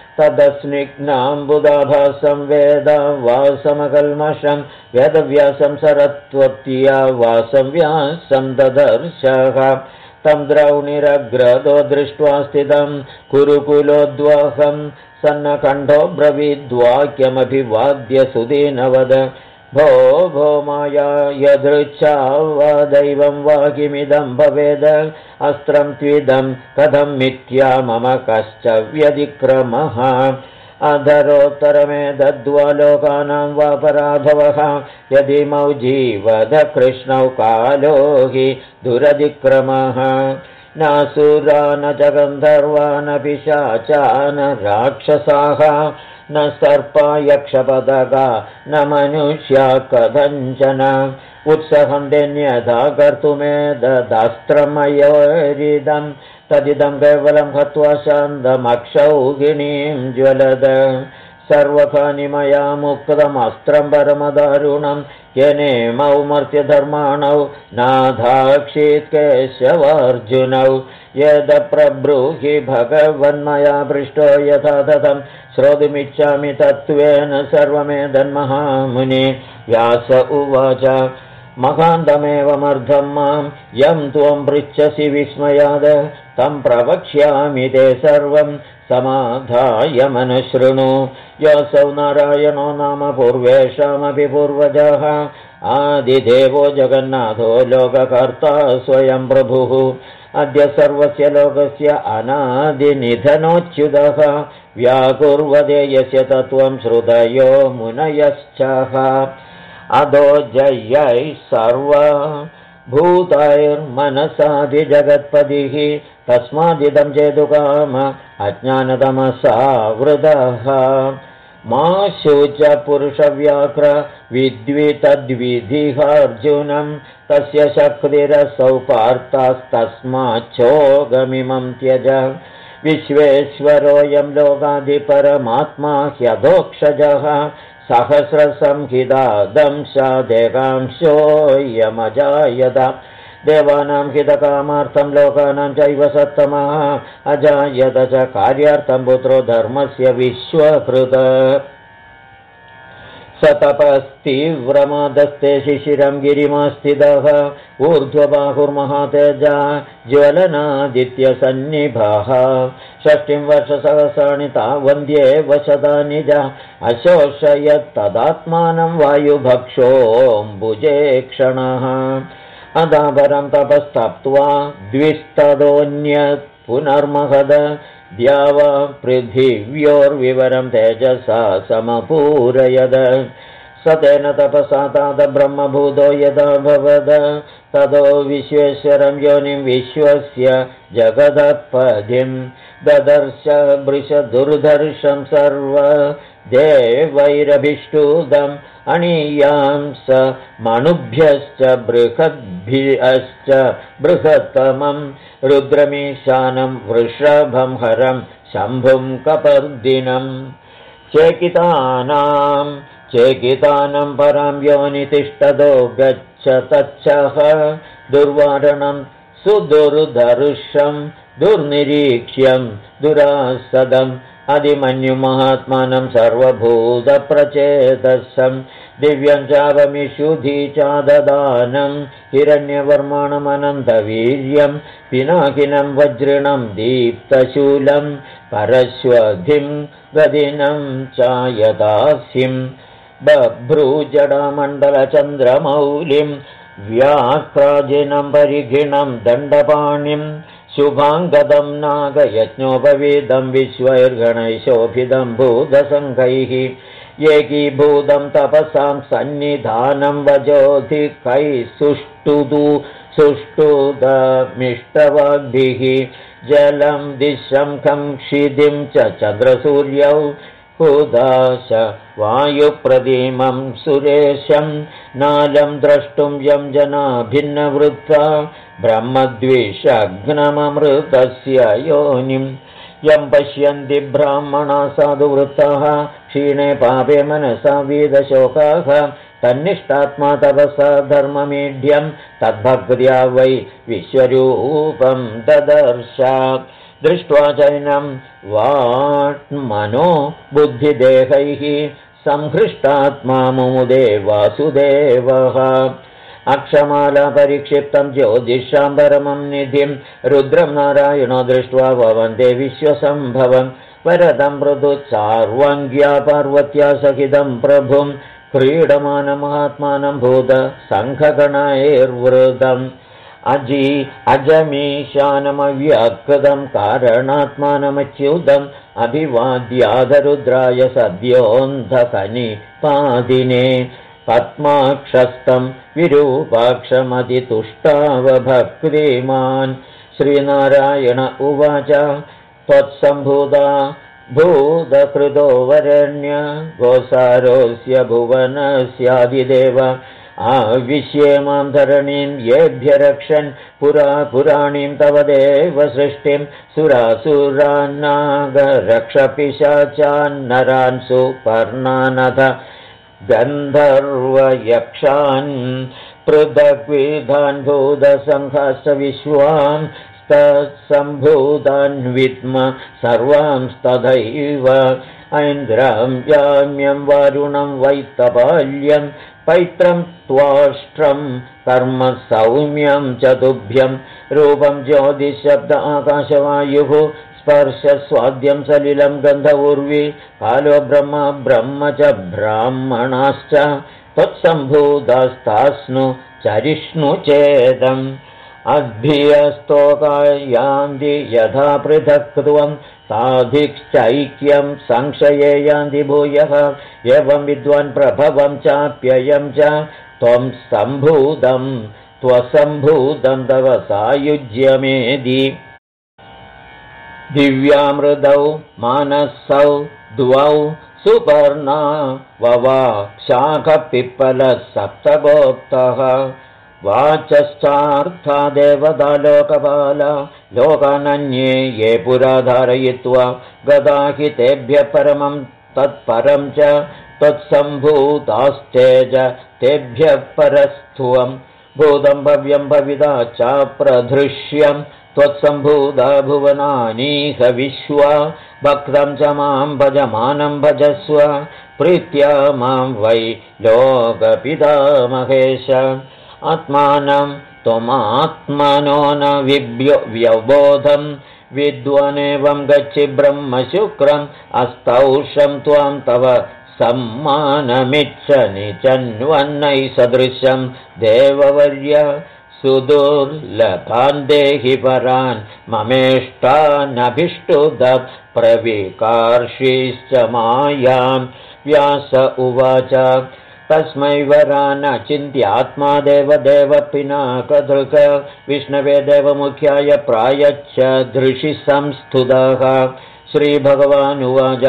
तदस्निग्नाम्बुदाभासं वेदवासमकल्मषं वेदव्यासं सरत्वत्या वासं व्यासं ददर्शः तं द्रौणिरग्रदो दृष्ट्वा स्थितं कुरुकुलोद्वाहं सन्नकण्ठो ब्रवीद्वाक्यमभिवाद्य सुदीनवद भो भो माया यदृच्छा वा दैवं वा किमिदं भवेद अस्त्रं त्विदं कथं मिथ्या मम कश्च व्यतिक्रमः अधरोत्तरमे दद्वा लोकानां वा पराभवः यदिमौ जीवद कृष्णौ कालो हि दुरतिक्रमः नासुरा न च गन्धर्वा न पिशाचा न राक्षसाः न सर्पा यक्षपदगा न मनुष्या कथञ्चन उत्सहन्त्यन्यथा कर्तुमेतदस्त्रमयोरिदं तदिदं केवलं हत्वा शान्तमक्षौहिणीं ज्वलद सर्वकानि मया मुक्तमस्त्रं परमदारुणं येनेमौ मर्त्यधर्माणौ नाधाक्षीत् केशवार्जुनौ यदप्रब्रूहि भगवन्मया पृष्टो यथा तथं श्रोतुमिच्छामि तत्त्वेन सर्वमेतन्महामुनि व्यास उवाच महान्तमेवमर्धं मां यं त्वं पृच्छसि विस्मयाद तं प्रवक्ष्यामि ते सर्वं समाधाय मनुशृणु योऽसौ नारायणो नाम पूर्वेषामपि पूर्वजः आदिदेवो जगन्नाथो लोककर्ता स्वयं प्रभुः अद्य सर्वस्य लोकस्य अनादिनिधनोच्युतः व्याकुर्वदे यस्य तत्त्वं श्रुतयो मुनयश्चः अधो जयैः सर्वभूतैर्मनसादिजगत्पतिः तस्मादिदं चेतुकाम अज्ञानतमसा वृतः मा शुच पुरुषव्याघ्र विद्वितद्विधिहार्जुनं तस्य शक्तिरसौ पार्थस्तस्माच्छोगमिमं त्यज विश्वेश्वरोऽयं लोकाधिपरमात्मा ह्यधोक्षजः सहस्रसंहितादंशादेकांशोऽयमजायत देवानां हितकामार्थं लोकानां चैव सत्तमः अजायत च कार्यार्थं पुत्रो धर्मस्य विश्वकृत स तपस्तीव्रमादस्ते शिशिरं गिरिमास्थितः ऊर्ध्वबाहुर्महातेजा ज्वलनादित्यसन्निभः 6 वर्षसहस्राणि तावन्द्ये वशदानि च अशोषयत्तदात्मानं वायुभक्षोऽम्बुजे क्षणः अदापरं तपस्तप्त्वा द्विस्तदोऽन्यत् पुनर्महद द्यावा पृथिव्योर्विवरं तेजसा समपूरयद स तेन तपसा तादब्रह्मभूतो यदा भवद ततो विश्वेश्वरं योनिं विश्वस्य जगदपदिं ददर्श वृषदुर्धर्षं सर्वदेवैरभिष्टुदम् अणीयां स मनुभ्यश्च बृहद्भ्यश्च बृहत्तमं रुद्रमीशानं वृषभं हरं शम्भुं कपर्दिनं चेकितानं परां योनितिष्ठतो गच्छ तच्छः दुर्वारणं सुदुर्धर्षं दुर्निरीक्ष्यं दुरासदम् अधिमन्युमहात्मानं सर्वभूतप्रचेतसं दिव्यं चावमिषुधि चाददानं हिरण्यवर्माणमनन्तवीर्यं पिनाकिनं वज्रिणं दीप्तशूलं परश्वधिं गदिनं चायदास्यं बभ्रूजडामण्डलचन्द्रमौलिं व्याक्राजिनं परिघिणं दण्डपाणिं शुभाङ्गदं नागयज्ञोपवीदं विश्वैर्गणैशोभिदं भूतसङ्घैः एकीभूतं तपसां सन्निधानं वजोधिकैः सुष्ठुदमिष्टवाग्भिः जलं दिशंखं क्षितिं च चन्द्रसूर्यौ हुदाश वायुप्रतिमं सुरेशं नालं द्रष्टुं यं जना भिन्नवृत्ता ब्रह्मद्विषघ्नममृतस्य योनिं यं पश्यन्ति ब्राह्मणा साधुवृत्ताः क्षीणे पापे मनसा वीदशोकाः तन्निष्ठात्मा तपसा धर्ममीढ्यं तद्भक्त्या वै विश्वरूपं ददर्श दृष्ट्वा चैनं वाट्मनो बुद्धिदेहैः संहृष्टात्मा मुमुदे वासुदेवः अक्षमालापरिक्षिप्तं ज्योतिषां परमं निधिं रुद्रं नारायणो दृष्ट्वा ववन्दे विश्वसम्भवं वरदं मृदुचार्वाङ्ग्या पार्वत्या सहितं प्रभुं क्रीडमानमहात्मानं भूतसङ्घगणैर्वृतम् अजमीशानमव्याकृतं कारणात्मानमच्युतम् अभिवाद्यादरुद्राय सद्योऽन्धकनिपादिने पद्माक्षस्तं विरूपाक्षमतितुष्टावभक्तिमान् श्रीनारायण उवाच त्वत्सम्भूता भूतकृतो वरेण्य गोसारोऽस्य भुवनस्यादिदेव आविश्ये मां धरणीं येभ्य रक्षन् पुराणीं तव देव सृष्टिं सुरासुरान्नागरक्षपिशाचान् नरान् सुपर्णानथ गन्धर्वयक्षान् पृथग्विधान् भूतसङ्घाश्च विश्वां तत्सम्भूतान् विद्म सर्वांस्तथैव ऐन्द्रं याम्यं वारुणं वैतपाल्यं पैत्रं त्वाष्ट्रं कर्म सौम्यं च तुभ्यं रूपं ज्योतिशब्द आकाशवायुः स्पर्शस्वाद्यं सलिलं गन्ध उर्वी कालो ब्रह्म च ब्राह्मणाश्च त्वत्सम्भूतास्तास्नु चरिष्णु चेदम् अद्भियस्तोकायान्ति यथा पृथक्त्वं ताधिश्चैक्यं संशये यान्ति भूयः एवं विद्वान् प्रभवं चाप्ययं च त्वं सम्भूतं तव सायुज्यमेदि दिव्यामृतौ मानसौ द्वौ सुपर्णा ववा शाखपिप्पलः सप्तगोप्तः वाचश्चार्था देवता लोकपाला लोकानन्ये ये पुरा धारयित्वा गदाहि तेभ्यः परमं तत्परं च तत्सम्भूतास्तेज तेभ्यः परस्थुवं भूतं भव्यं भविता चाप्रधृष्यं त्वत्सम्भूता भुवनानीह विश्वा भक्तं च मां भजमानं भजस्व प्रीत्या मां वै लोकपितामहेश आत्मानं त्वमात्मनो न व्यबोधं विद्वानेवं गच्छि ब्रह्मशुक्रम् अस्तौषं त्वां तव सम्मानमिच्छ निचन्वन्नै सदृशं देववर्य सुदुर्लभान् देहि परान् ममेष्टानभिष्टुद प्रविकार्षिश्च मायां व्यास उवाच तस्मै वरानचिन्त्यात्मा देवदेव पिनाकदृक् विष्णवे देवमुख्याय प्रायच्च दृशि संस्तुतः श्रीभगवानुवाच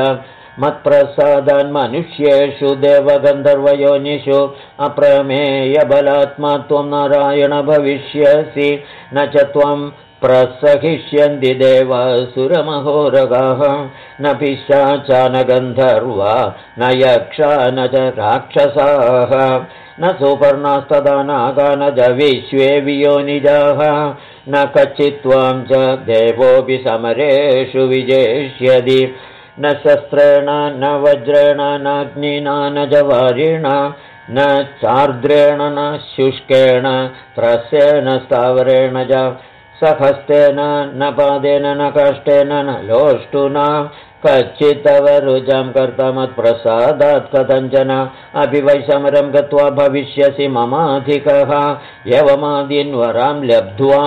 मत्प्रसादान्मनुष्येषु देवगन्धर्वयोनिषु अप्रमेयबलात्मा त्वं नारायण भविष्यसि न च त्वं प्रसहिष्यन्ति देवासुरमहोरगाः न पिशाचा न गन्धर्वा न यक्षा न च राक्षसाः न सुपर्णास्तदा नागा न च विश्वे वियोनिजाः न कच्चित् त्वां च देवोऽपि समरेषु विजेष्यति न शस्त्रेण न वज्रेण नाग्निना न जवारिणा न चार्द्रेण न शुष्केण त्रस्येन स्थावरेण च सहस्तेन न पादेन न काष्ठेन न लोष्टुना कच्चित्तव रुजं कर्तमत्प्रसादात् कथञ्चन अपि वै समरं गत्वा भविष्यसि ममाधिकः यवमादीन्वरां लब्ध्वा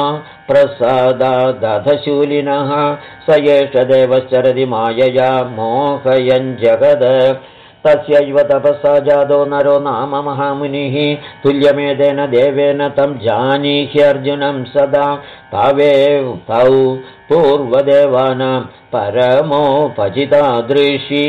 प्रसादादधशूलिनः स एष देवश्चरति मायया मोहयन् जगद तस्यैव तपसा जातो नरो नाम महामुनिः तुल्यमेतेन देवेन तं जानीह्यर्जुनं सदा तावेव तौ पूर्वदेवानां परमोपचितादृशी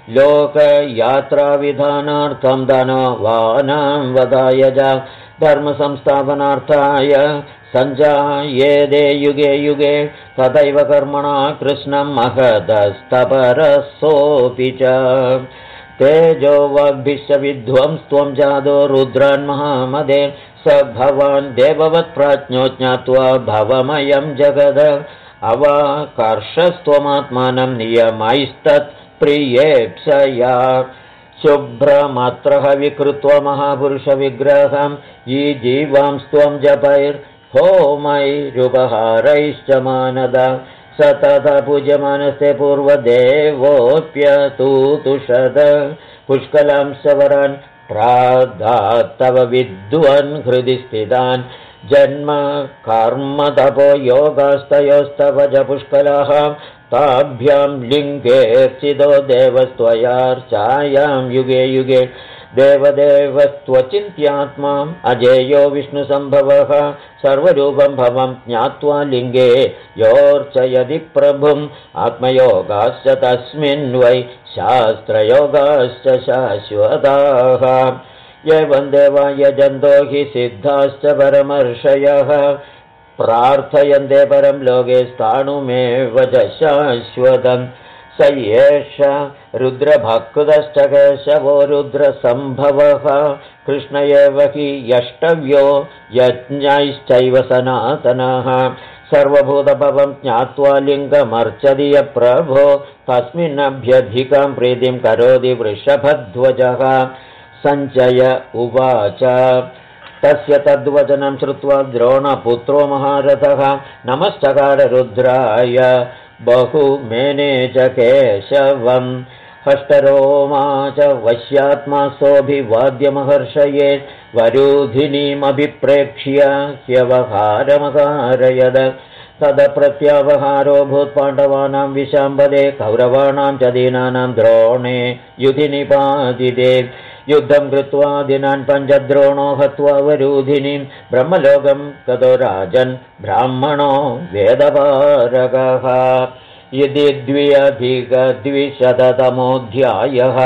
लोकयात्राविधानार्थं धनवानां वदाय च धर्मसंस्थापनार्थाय सञ्जायेदे युगे युगे तथैव कर्मणा कृष्णं महदस्तपरसोऽपि च तेजो वाग्भिश्च विध्वंस्त्वं जातो रुद्रान्महामदे स भवान् देववत्प्राज्ञो ज्ञात्वा भवमयं जगद अवाकर्षस्त्वमात्मानं नियमैस्तत्प्रियेप्सया शुभ्रमत्रः विकृत्वा महापुरुषविग्रहं ये जीवांस्त्वं जपैर्होमैरुपहारैश्च मानद स तथा पूज्यमानस्ते पूर्वदेवोऽप्यतुतुषद पुष्कलां सवरान् प्रादात्तव विद्वन् हृदि स्थितान् जन्म कर्म तपो योगस्तयोस्तव च पुष्कलाः ताभ्यां लिङ्गेर्चिदो देवस्त्वयार्चायां युगे युगे देवदेवस्त्वचिन्त्यात्माम् अजेयो विष्णुसम्भवः सर्वरूपं भवं ज्ञात्वा लिङ्गे योर्चयति प्रभुम् आत्मयोगाश्च तस्मिन् वै शास्त्रयोगाश्च शाश्वताः एवं देवा यजन्तो हि सिद्धाश्च परमर्षयः प्रार्थयन्ते परं लोके स्थाणुमेव च शाश्वतम् स एष रुद्रभक्तश्च केशवो रुद्रसम्भवः कृष्ण एव हि यष्टव्यो यज्ञैश्चैव सनातनः सर्वभूतभवं ज्ञात्वा लिङ्गमर्चति यप्रभो तस्मिन्नभ्यधिकां प्रीतिं करोति वृषभध्वजः सञ्जय उवाच तस्य तद्वचनं श्रुत्वा द्रोणपुत्रो महारथः नमश्चकार रुद्राय बहुमेने च केशवम् हष्टरोमा च वश्यात्मा सोऽभिवाद्यमहर्षये वरूधिनीमभिप्रेक्ष्य ह्यवहारमकारयद तदप्रत्यावहारो भूत्पाण्डवानां विशाम्बदे कौरवाणां च दीनानां द्रोणे युधि निपातिते युद्धं कृत्वा दिनान् पञ्चद्रोणो हत्वा वरूधिनीं ब्रह्मलोकं ततो राजन् ब्राह्मणो वेदपारगः इति 2,200तमोऽध्यायः।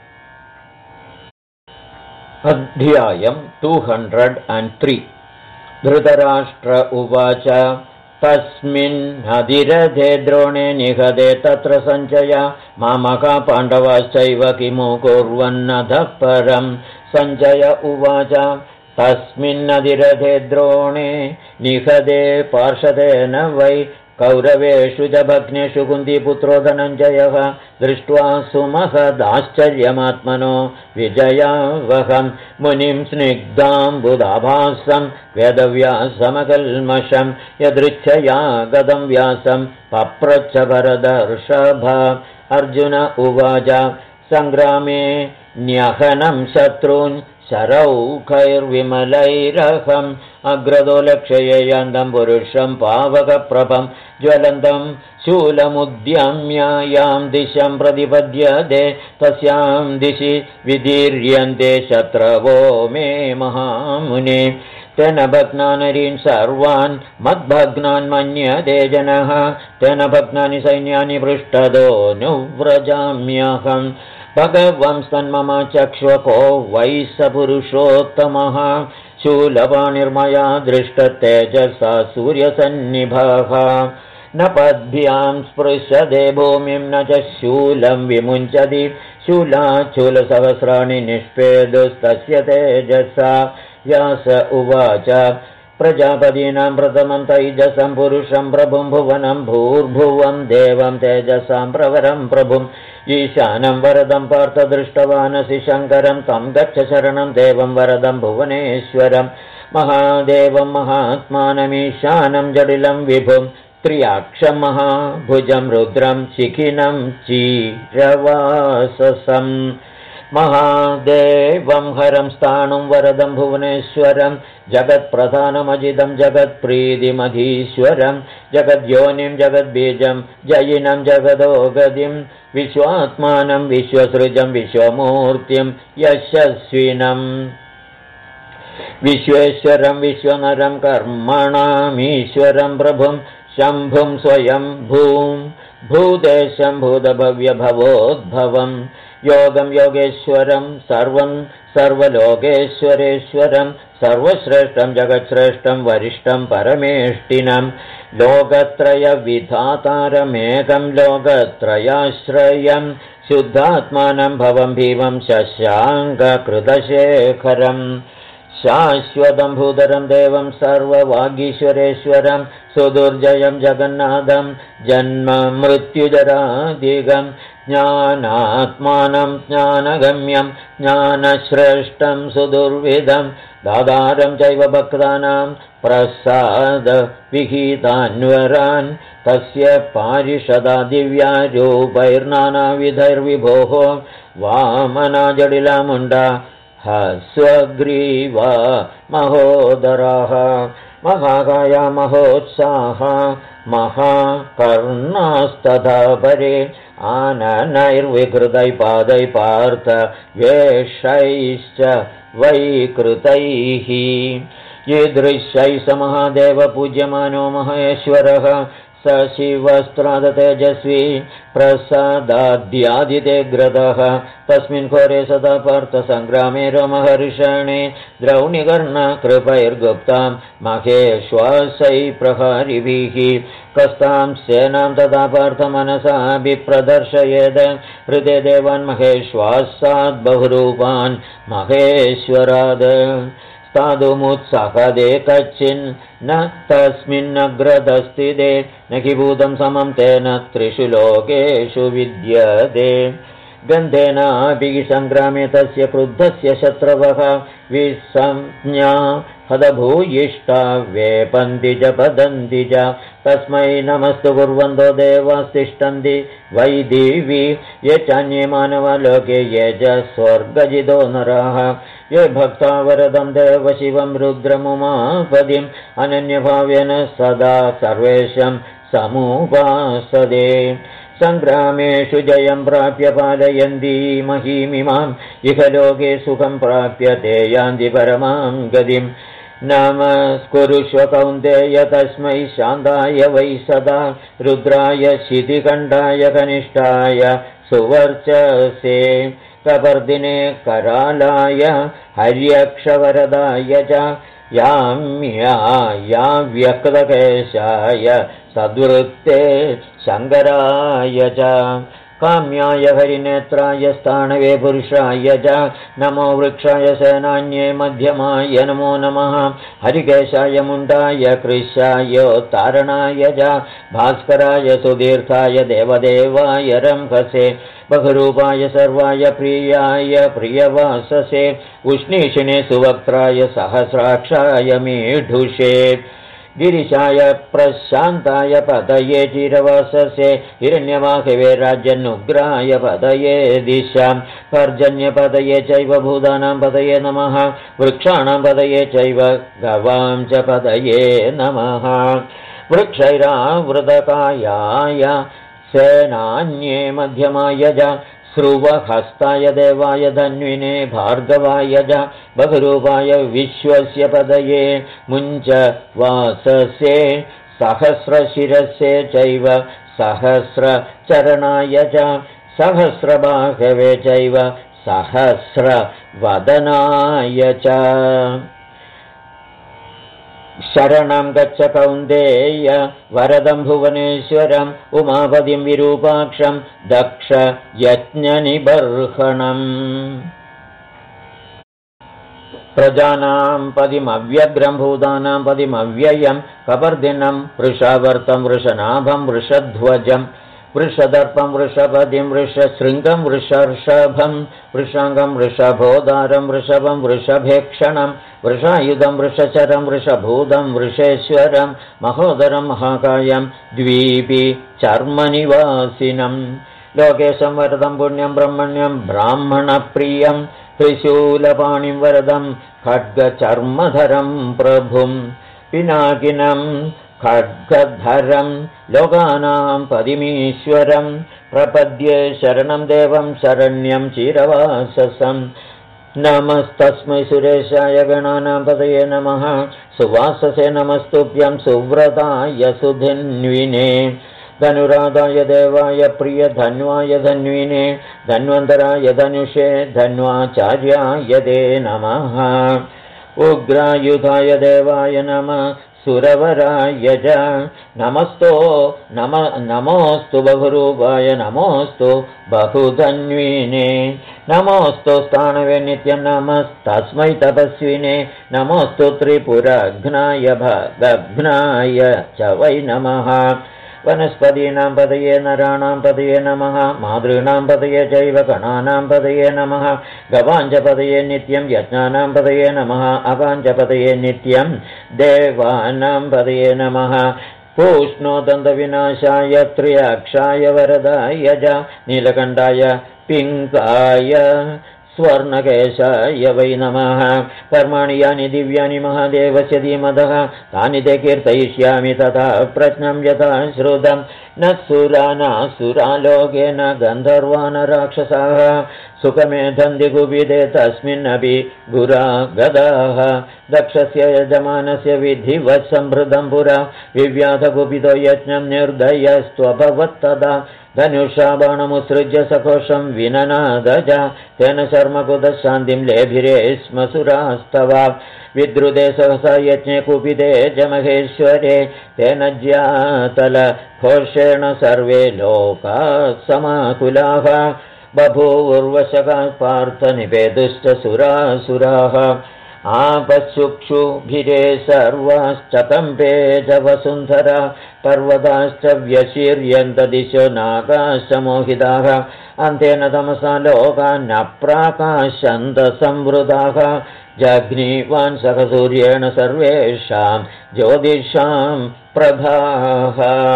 अध्यायम् 203। धृतराष्ट्र उवाच तस्मिन्नधिरथे द्रोणे निहते तत्र सञ्जय मामका पाण्डवाश्चैव किमु कुर्वन्नतः परम्। सञ्जय उवाच तस्मिन्नधिरथे द्रोणे निहते पार्षदेन वै कौरवेषु च भग्नेषु कुन्तीपुत्रो धनञ्जयः दृष्ट्वा सुमहदाश्चर्यमात्मनो विजयावहं मुनिं स्निग्धाम्बुदाभासं वेदव्यासमकल्मषं यदृच्छया गतं व्यासं पप्रच्छ भरतर्षभ। अर्जुन उवाच सङ्ग्रामे न्यहनं शत्रून् शरौखैर्विमलैरहम् अग्रतो लक्षयेयान्तं पुरुषं पावकप्रभं ज्वलन्तं शूलमुद्यम्य यां दिशं प्रतिपद्यते तस्यां दिशि विदीर्यन्ते शत्रवो मे महामुने। तेन भग्नानरीन् सर्वान् मद्भग्नान् मन्यते जनः तेन भग्नानि सैन्यानि पृष्ठदोऽनुव्रजाम्यहम्। भगवंस्तन्मम चक्ष्वको वै स पुरुषोत्तमः शूलपाणिर्मया दृष्टतेजसा सूर्यसन्निभः न पद्भ्यां स्पृशते भूमिं न च शूलं विमुञ्चति शूलाच्छूलसहस्राणि निष्पेदुस्तस्य तेजसा। व्यास उवाच प्रजापतीनां प्रथमं तैजसं पुरुषं प्रभुं भुवनं भूर्भुवं देवं तेजसां प्रवरं प्रभुम् ईशानं वरदं पार्थ दृष्टवानसि शङ्करं तं गच्छ शरणं देवं वरदं भुवनेश्वरं महादेवं महात्मानमीशानं जटिलं विभुं त्र्याक्षं महाभुजं रुद्रं शिखिनं चीरवाससम् महादेवं हरं स्थाणुं वरदं भुवनेश्वरं जगत्प्रधानमजितं जगत्प्रीतिमधीश्वरं जगद्योनिं जगद्बीजं जयिनं जगदोगतिं विश्वात्मानं विश्वसृजं विश्वमूर्तिं यशस्विनम् विश्वेश्वरं विश्वनरं कर्मणामीश्वरं प्रभुं शम्भुं स्वयं भूदेशं भूतभव्यभवोद्भवम् योगं योगेश्वरं सर्वं सर्वलोकेश्वरेश्वरं सर्वश्रेष्ठं जगत्श्रेष्ठं वरिष्ठं परमेष्टिनं लोकत्रयविधातारमेकं लोकत्रयाश्रयं शुद्धात्मानं भवं भीमं शशाङ्ककृतशेखरम् शाश्वतं भूधरं देवं सर्ववागीश्वरेश्वरं सुदुर्जयं जगन्नाथं जन्म मृत्युजरादिगं ज्ञानात्मानं ज्ञानगम्यं ज्ञानश्रेष्ठं सुदुर्विदं दातारं चैव भक्तानां प्रसादविहितान्वरान् तस्य पारिषदा दिव्या रूपैर्नानाविधैर्विभोः वामना जटिलामुण्डा स्वग्रीवा महोदराः महाकाया महोत्साहा महाकर्णास्तथा परे आननैर्विकृतैः पादैः पार्थ वेषैश्च वैकृतैः ईदृशैः स महादेव पूज्यमानो महेश्वरः स शिवस्त्रादतेजस्वी प्रसादाद्यादितेग्रदः तस्मिन् घोरे सदा पार्थसङ्ग्रामे रोमहर्षणे द्रौणिकर्णकृपैर्गुप्तां महेश्वासैः प्रहारिभिः कस्तां सेनां तदा पार्थमनसाभिप्रदर्शयेद हृदे देवान् महेश्वासाद् बहुरूपान् महेश्वराद् तादुमुत्साहदे कच्चिन् न तस्मिन्नग्रदस्तिदे न किभूतं समं तेन त्रिषु लोकेषु विद्यते गन्धेनापि सङ्ग्रामे तस्य क्रुद्धस्य शत्रवः विसंज्ञा हतभूयिष्ठा वेपन्ति च पतन्ति च तस्मै नमस्तु कुर्वन्तो देवास्तिष्ठन्ति वै दिवि ये चान्ये मानवलोके ये च स्वर्गजितो नराः ये भक्ता वरदं देवशिवं रुद्रमुमापदिम् अनन्यभावेन सदा सर्वेषं समुपासते सङ्ग्रामेषु जयं प्राप्य पालयन्ति महीमिमां इह लोके सुखं प्राप्य ते यान्ति परमां गतिं नमस्कुरुष्व कौन्तेय तस्मै शान्ताय वै सदा रुद्राय शितिकण्ठाय कनिष्ठाय सुवर्चसे कपर्दिने करालाय हर्यक्षवरदाय च याम्याय व्यक्तकेशाय सद्वृत्ते शङ्कराय च काम्याय हरिनेत्राय स्थाणवे पुरुषाय च नमो वृक्षाय सेनान्ये मध्यमाय नमो नमः हरिकेशाय मुण्डाय कृशाय तारणाय च भास्कराय सुदीर्घाय देवदेवाय रंभसे बहुरूपाय सर्वाय प्रियाय प्रियवाससे उष्णीषिणे सुवक्त्राय सहस्राक्षाय मीढुषे गिरिशाय प्रशान्ताय पदये चिरवाससे हिरण्यवाहवे राज्यनुग्राय पदये दिशां पर्जन्यपदये चैव भूतानां पदये नमः वृक्षाणां पदये चैव गवां च पदये नमः वृक्षैरावृतकायाय सेनान्ये मध्यमाय च श्रुवहस्ताय देवाय धन्विने भार्गवाय च बहुरूपाय विश्वस्य पदये मुञ्च वाससे सहस्रशिरसे चैव सहस्रचरणाय च सहस्रबाहवे चैव सहस्रवदनाय च शरणं गच्छ कौन्तेय वरदं भुवनेश्वरम् उमापतिं विरूपाक्षं दक्ष यज्ञनिबर्हणम् प्रजानां पदिमव्यग्रं भूतानां पदिमव्ययं कपर्दिनं वृषावर्तं वृषनाभं वृषध्वजं वृषदर्पं वृषपदिं वृषशृङ्गं वृषर्षभं वृषाङ्गं वृषभोदारं वृषभं वृषभेक्षणं वृषायुधं वृषचरं वृषभूतं वृषेश्वरं महोदरं महाकायं द्वीपि चर्मनिवासिनं लोकेशं वरदं पुण्यं ब्रह्मण्यं ब्राह्मणप्रियं त्रिशूलपाणिं वरदं खड्गचर्मधरं प्रभुं पिनाकिनं खड्गधरं लोकानां पदिमीश्वरं प्रपद्ये शरणं देवं शरण्यं चिरवाससं नमस्तस्मै सुरेशाय गणानां पदये नमः सुवाससे नमस्तुभ्यं सुव्रताय सुधन्विने धनुराधाय देवाय प्रियधन्वाय धन्विने धन्वन्तराय धनुषे धन्वाचार्याय ते नमः उग्रायुधाय देवाय नमः सुरवराय च नमोऽस्तु बहुरूपाय नमोऽस्तु बहुधन्विने नमोऽस्तु स्थाणवे नित्यं नमस्तस्मै तपस्विने नमोऽस्तु त्रिपुरघ्नाय भगघ्नाय च वै नमः वनस्पतीनां पदये नराणां पदये नमः मातॄणां पदये चैव गणानां पदये नमः गवाञ्चपदये नित्यं यज्ञानां पदये नमः अवाञ्चपदये नित्यं देवानां पदये नमः पूष्णोदन्तविनाशाय त्र्यक्षाय वरदाय च नीलकण्ठाय पिङ्गाय स्वर्णकेशाय वै नमः कर्माणि यानि दिव्यानि महादेवस्य धीमतः तानि ते कीर्तयिष्यामि तथा प्रश्नं यथा श्रुतं न सुरानासुरालोके न गन्धर्वा न राक्षसाः सुखमेधन्ति कुपिते तस्मिन्नपि गुरा गदाः दक्षस्य यजमानस्य विधिवत् सम्भृतं पुरा विव्याधकुपितो यज्ञं निर्दयस्त्वभवत्तदा धनुषा बाणमुत्सृज्य सकोशं विननादज तेन शर्मकुतः शान्तिं लेभिरे स्म सुरास्तव विद्रुते सहसा यज्ञे कुपिते जमहेश्वरे तेन ज्यातलघोषेण सर्वे लोकाः समाकुलाः बभूवुर्वशकाः पार्थनिपेतुश्च सुरासुराः आपश्चुक्षुभिरे सर्वाश्चकम्पे च वसुन्धरा पर्वताश्च व्यशीर्यन्त दिशो नागाश्च मोहिताः अन्तेन तमसा लोकान् प्राकाशन्त संवृताः जग्नीवान् सह सूर्येण सर्वेषां ज्योतिषां प्रभाः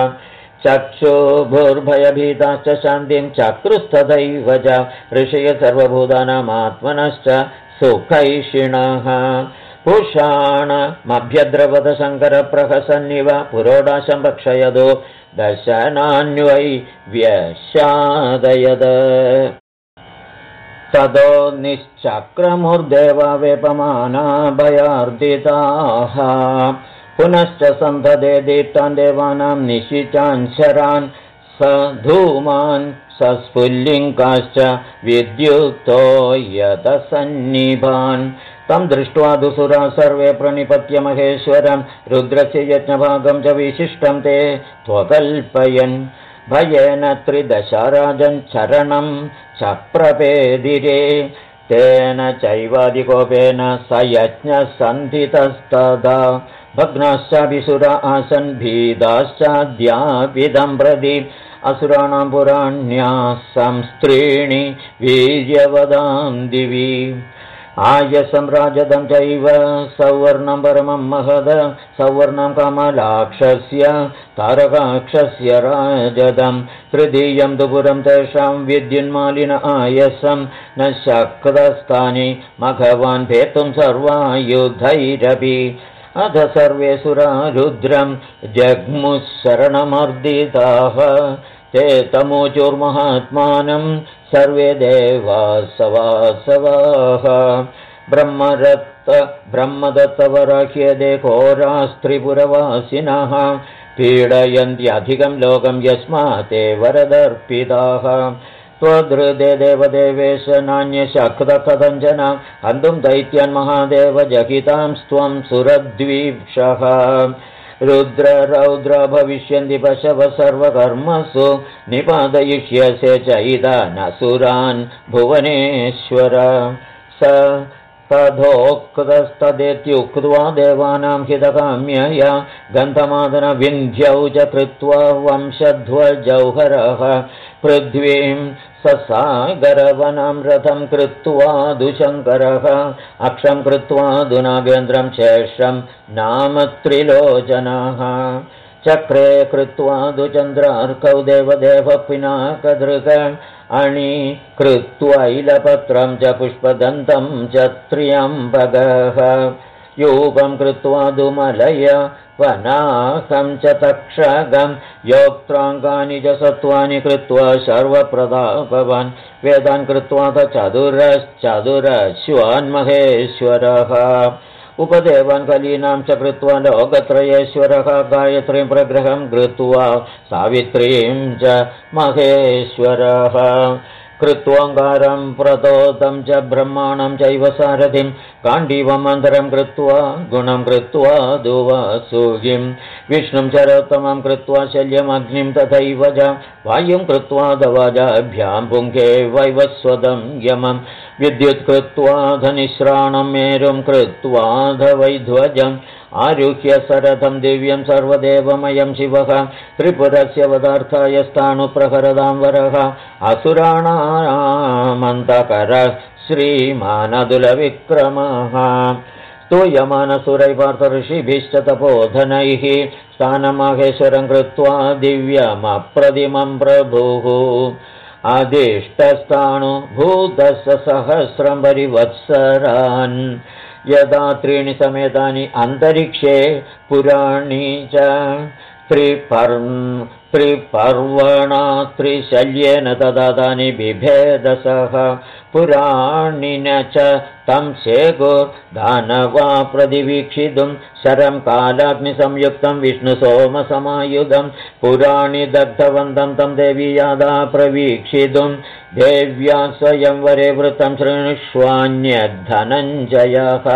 चक्षुभुर्भयभीताश्च शान्तिं चक्रुस्तथैव च ऋषय सर्वभूतानामात्मनश्च सुखैषिणः पुषाणमभ्यद्रवत शङ्करप्रहसन्निव पुरोडाशं भक्षयदो दशनान्वै व्यशादयद ततो निश्चक्रमुर्देवा वेपमाना भयार्दिताः पुनश्च सन्धदे दीप्तान् देवानां निशिचाञ्शरान् स धूमान् सस्फुल्लिङ्गाश्च विद्युक्तो यतसन्निभान् तं दृष्ट्वा दुसुरा सर्वे प्रणिपत्य महेश्वरं रुद्रस्य यज्ञभागं च विशिष्टं ते त्वकल्पयन् भयेन त्रिदशाराजन् चरणं चप्रपेदिरे तेन चैवादिकोपेन स यज्ञः सन्धितस्तदा भग्नाश्चाभिसुरा आसन् भीदाश्चाद्यापिदं प्रति असुराणां पुराण्याः संस्त्रीणि वीर्यवदां दिवि आयसं राजदं चैव सौवर्णं परमं महद सौवर्णं कमलाक्षस्य तारकाक्षस्य राजदं तृतीयं दुपुरं तेषां विद्युन्मालिन आयसं न शक्तस्तानि मघवान् भेतुं सर्वायुधैरपि अथ सर्वे सुरा रुद्रं जग्मुः शरणमर्दिताः ते तमोचोर्महात्मानं सर्वे देवासवासवाः ब्रह्मदत्तवराह्यदे घोरास्त्रिपुरवासिनः पीडयन्त्यधिकं लोकं यस्मात् ते वरदर्पिताः त्वदृदे देवदेवेश नान्यशक्तकथञ्चन हन्तुं दैत्यान् महादेव जहितां स्त्वं सुरद्वीक्षः रुद्ररौद्र भविष्यन्ति पशव सर्वकर्मसु निपादयिष्यसे चैदानसुरान् भुवनेश्वर स तथोक्तस्तदेत्युक्त्वा देवानां हितकाम्यया गन्धमादनविन्ध्यौ च कृत्वा वंशध्वजौहरः पृथ्वीं ससागरवनं रथं कृत्वा दुशङ्करः अक्षं कृत्वा दुनागेन्द्रं शेषं नाम त्रिलोचनः चक्रे कृत्वा दुचन्द्रार्कौ देवदेव पिनाकदृग अणि कृत्वैलपत्रं च पुष्पदन्तं च त्र्यम्बकः यूपं कृत्वा दुमलय वनाहं च तक्षकं योक्त्राङ्गानि च सत्त्वानि कृत्वा सर्वप्रतापवान् वेदान् कृत्वा चतुरश्चतुरश्वान्महेश्वरः उपदेवान् कलीनां च कृत्वा लोकत्रयेश्वरः गायत्रीं प्रग्रहं कृत्वा सावित्रीं च महेश्वरः कृत्वाङ्गारं प्रतोतं च ब्रह्माणं चैव सारथिं गाण्डीवमन्तरं कृत्वा गुणं कृत्वा दुवासुगिं विष्णुं चरोत्तमं कृत्वा शल्यमग्निं तथैव च वायुं कृत्वा दवाजाभ्यां पुङ्खे वैवस्वतं यमं विद्युत् कृत्वा धनिश्राणं मेरुं कृत्वा धवैध्वजम् आरुह्य सरथं दिव्यं सर्वदेवमयं शिवः त्रिपुरस्य वदार्थाय स्थाणुप्रहरदां वरः असुराणामन्तकरः श्रीमानदुलविक्रमः स्तूयमानसुरैपार्थऋषिभिश्च तपोधनैः स्थानमाहेश्वरं कृत्वा दिव्यमप्रतिमं प्रभुः आदिष्टस्थाणुभूतसहस्रं परिवत्सरान् यदा त्रीणि समेतानि अन्तरिक्षे पुराणी च त्रिपर्वणा त्रिशल्येन तदा तानि बिभेदसः पुराणिन च तं शेगुर्दानवा प्रतिवीक्षितुं शरं कालाग्निसंयुक्तं विष्णुसोमसमायुधं पुराणि दग्धवन्तं तं देवी यादा प्रवीक्षितुं देव्या स्वयंवरे वृत्तं शृणुष्वान्यद्धनञ्जयः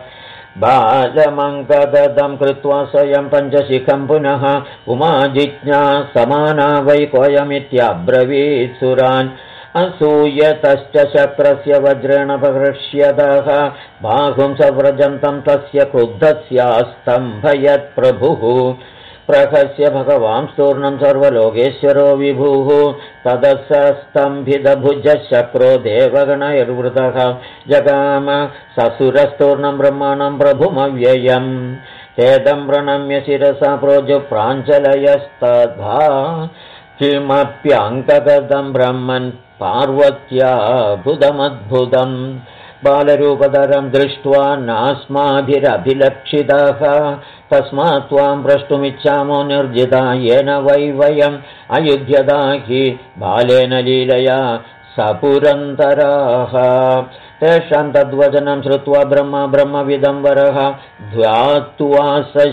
बालमङ्गदं कृत्वा स्वयं पञ्चशिखं पुनः उमा जिज्ञा समाना वैकोयमित्यब्रवीत् सुरान् असूयतश्च शक्रस्य वज्रेण प्रहृष्यतः बाहुं सव्रजन्तं तस्य क्रुद्धस्यास्तम्भयत् प्रभुः प्रहस्य भगवां स्तूर्णं सर्वलोकेश्वरो विभुः तदस्तम्भितभुजः शक्रो देवगणैर्वृतः जगाम ससुरस्तूर्णं ब्रह्माणं प्रभुमव्ययम् तेदं प्रणम्य शिरसा प्रोजुप्राञ्चलयस्तथा किमप्यङ्कगतं ब्रह्मन् पार्वत्या बुधमद्भुतम् बालरूपधरं दृष्ट्वा नास्माभिरभिलक्षितः तस्मात् त्वां प्रष्टुमिच्छामो निर्जिता येन वै वयम् अयुध्यता हि बालेन लीलया सपुरन्तराः तेषां तद्वचनं श्रुत्वा ब्रह्मविदं वरः ध्यात्वा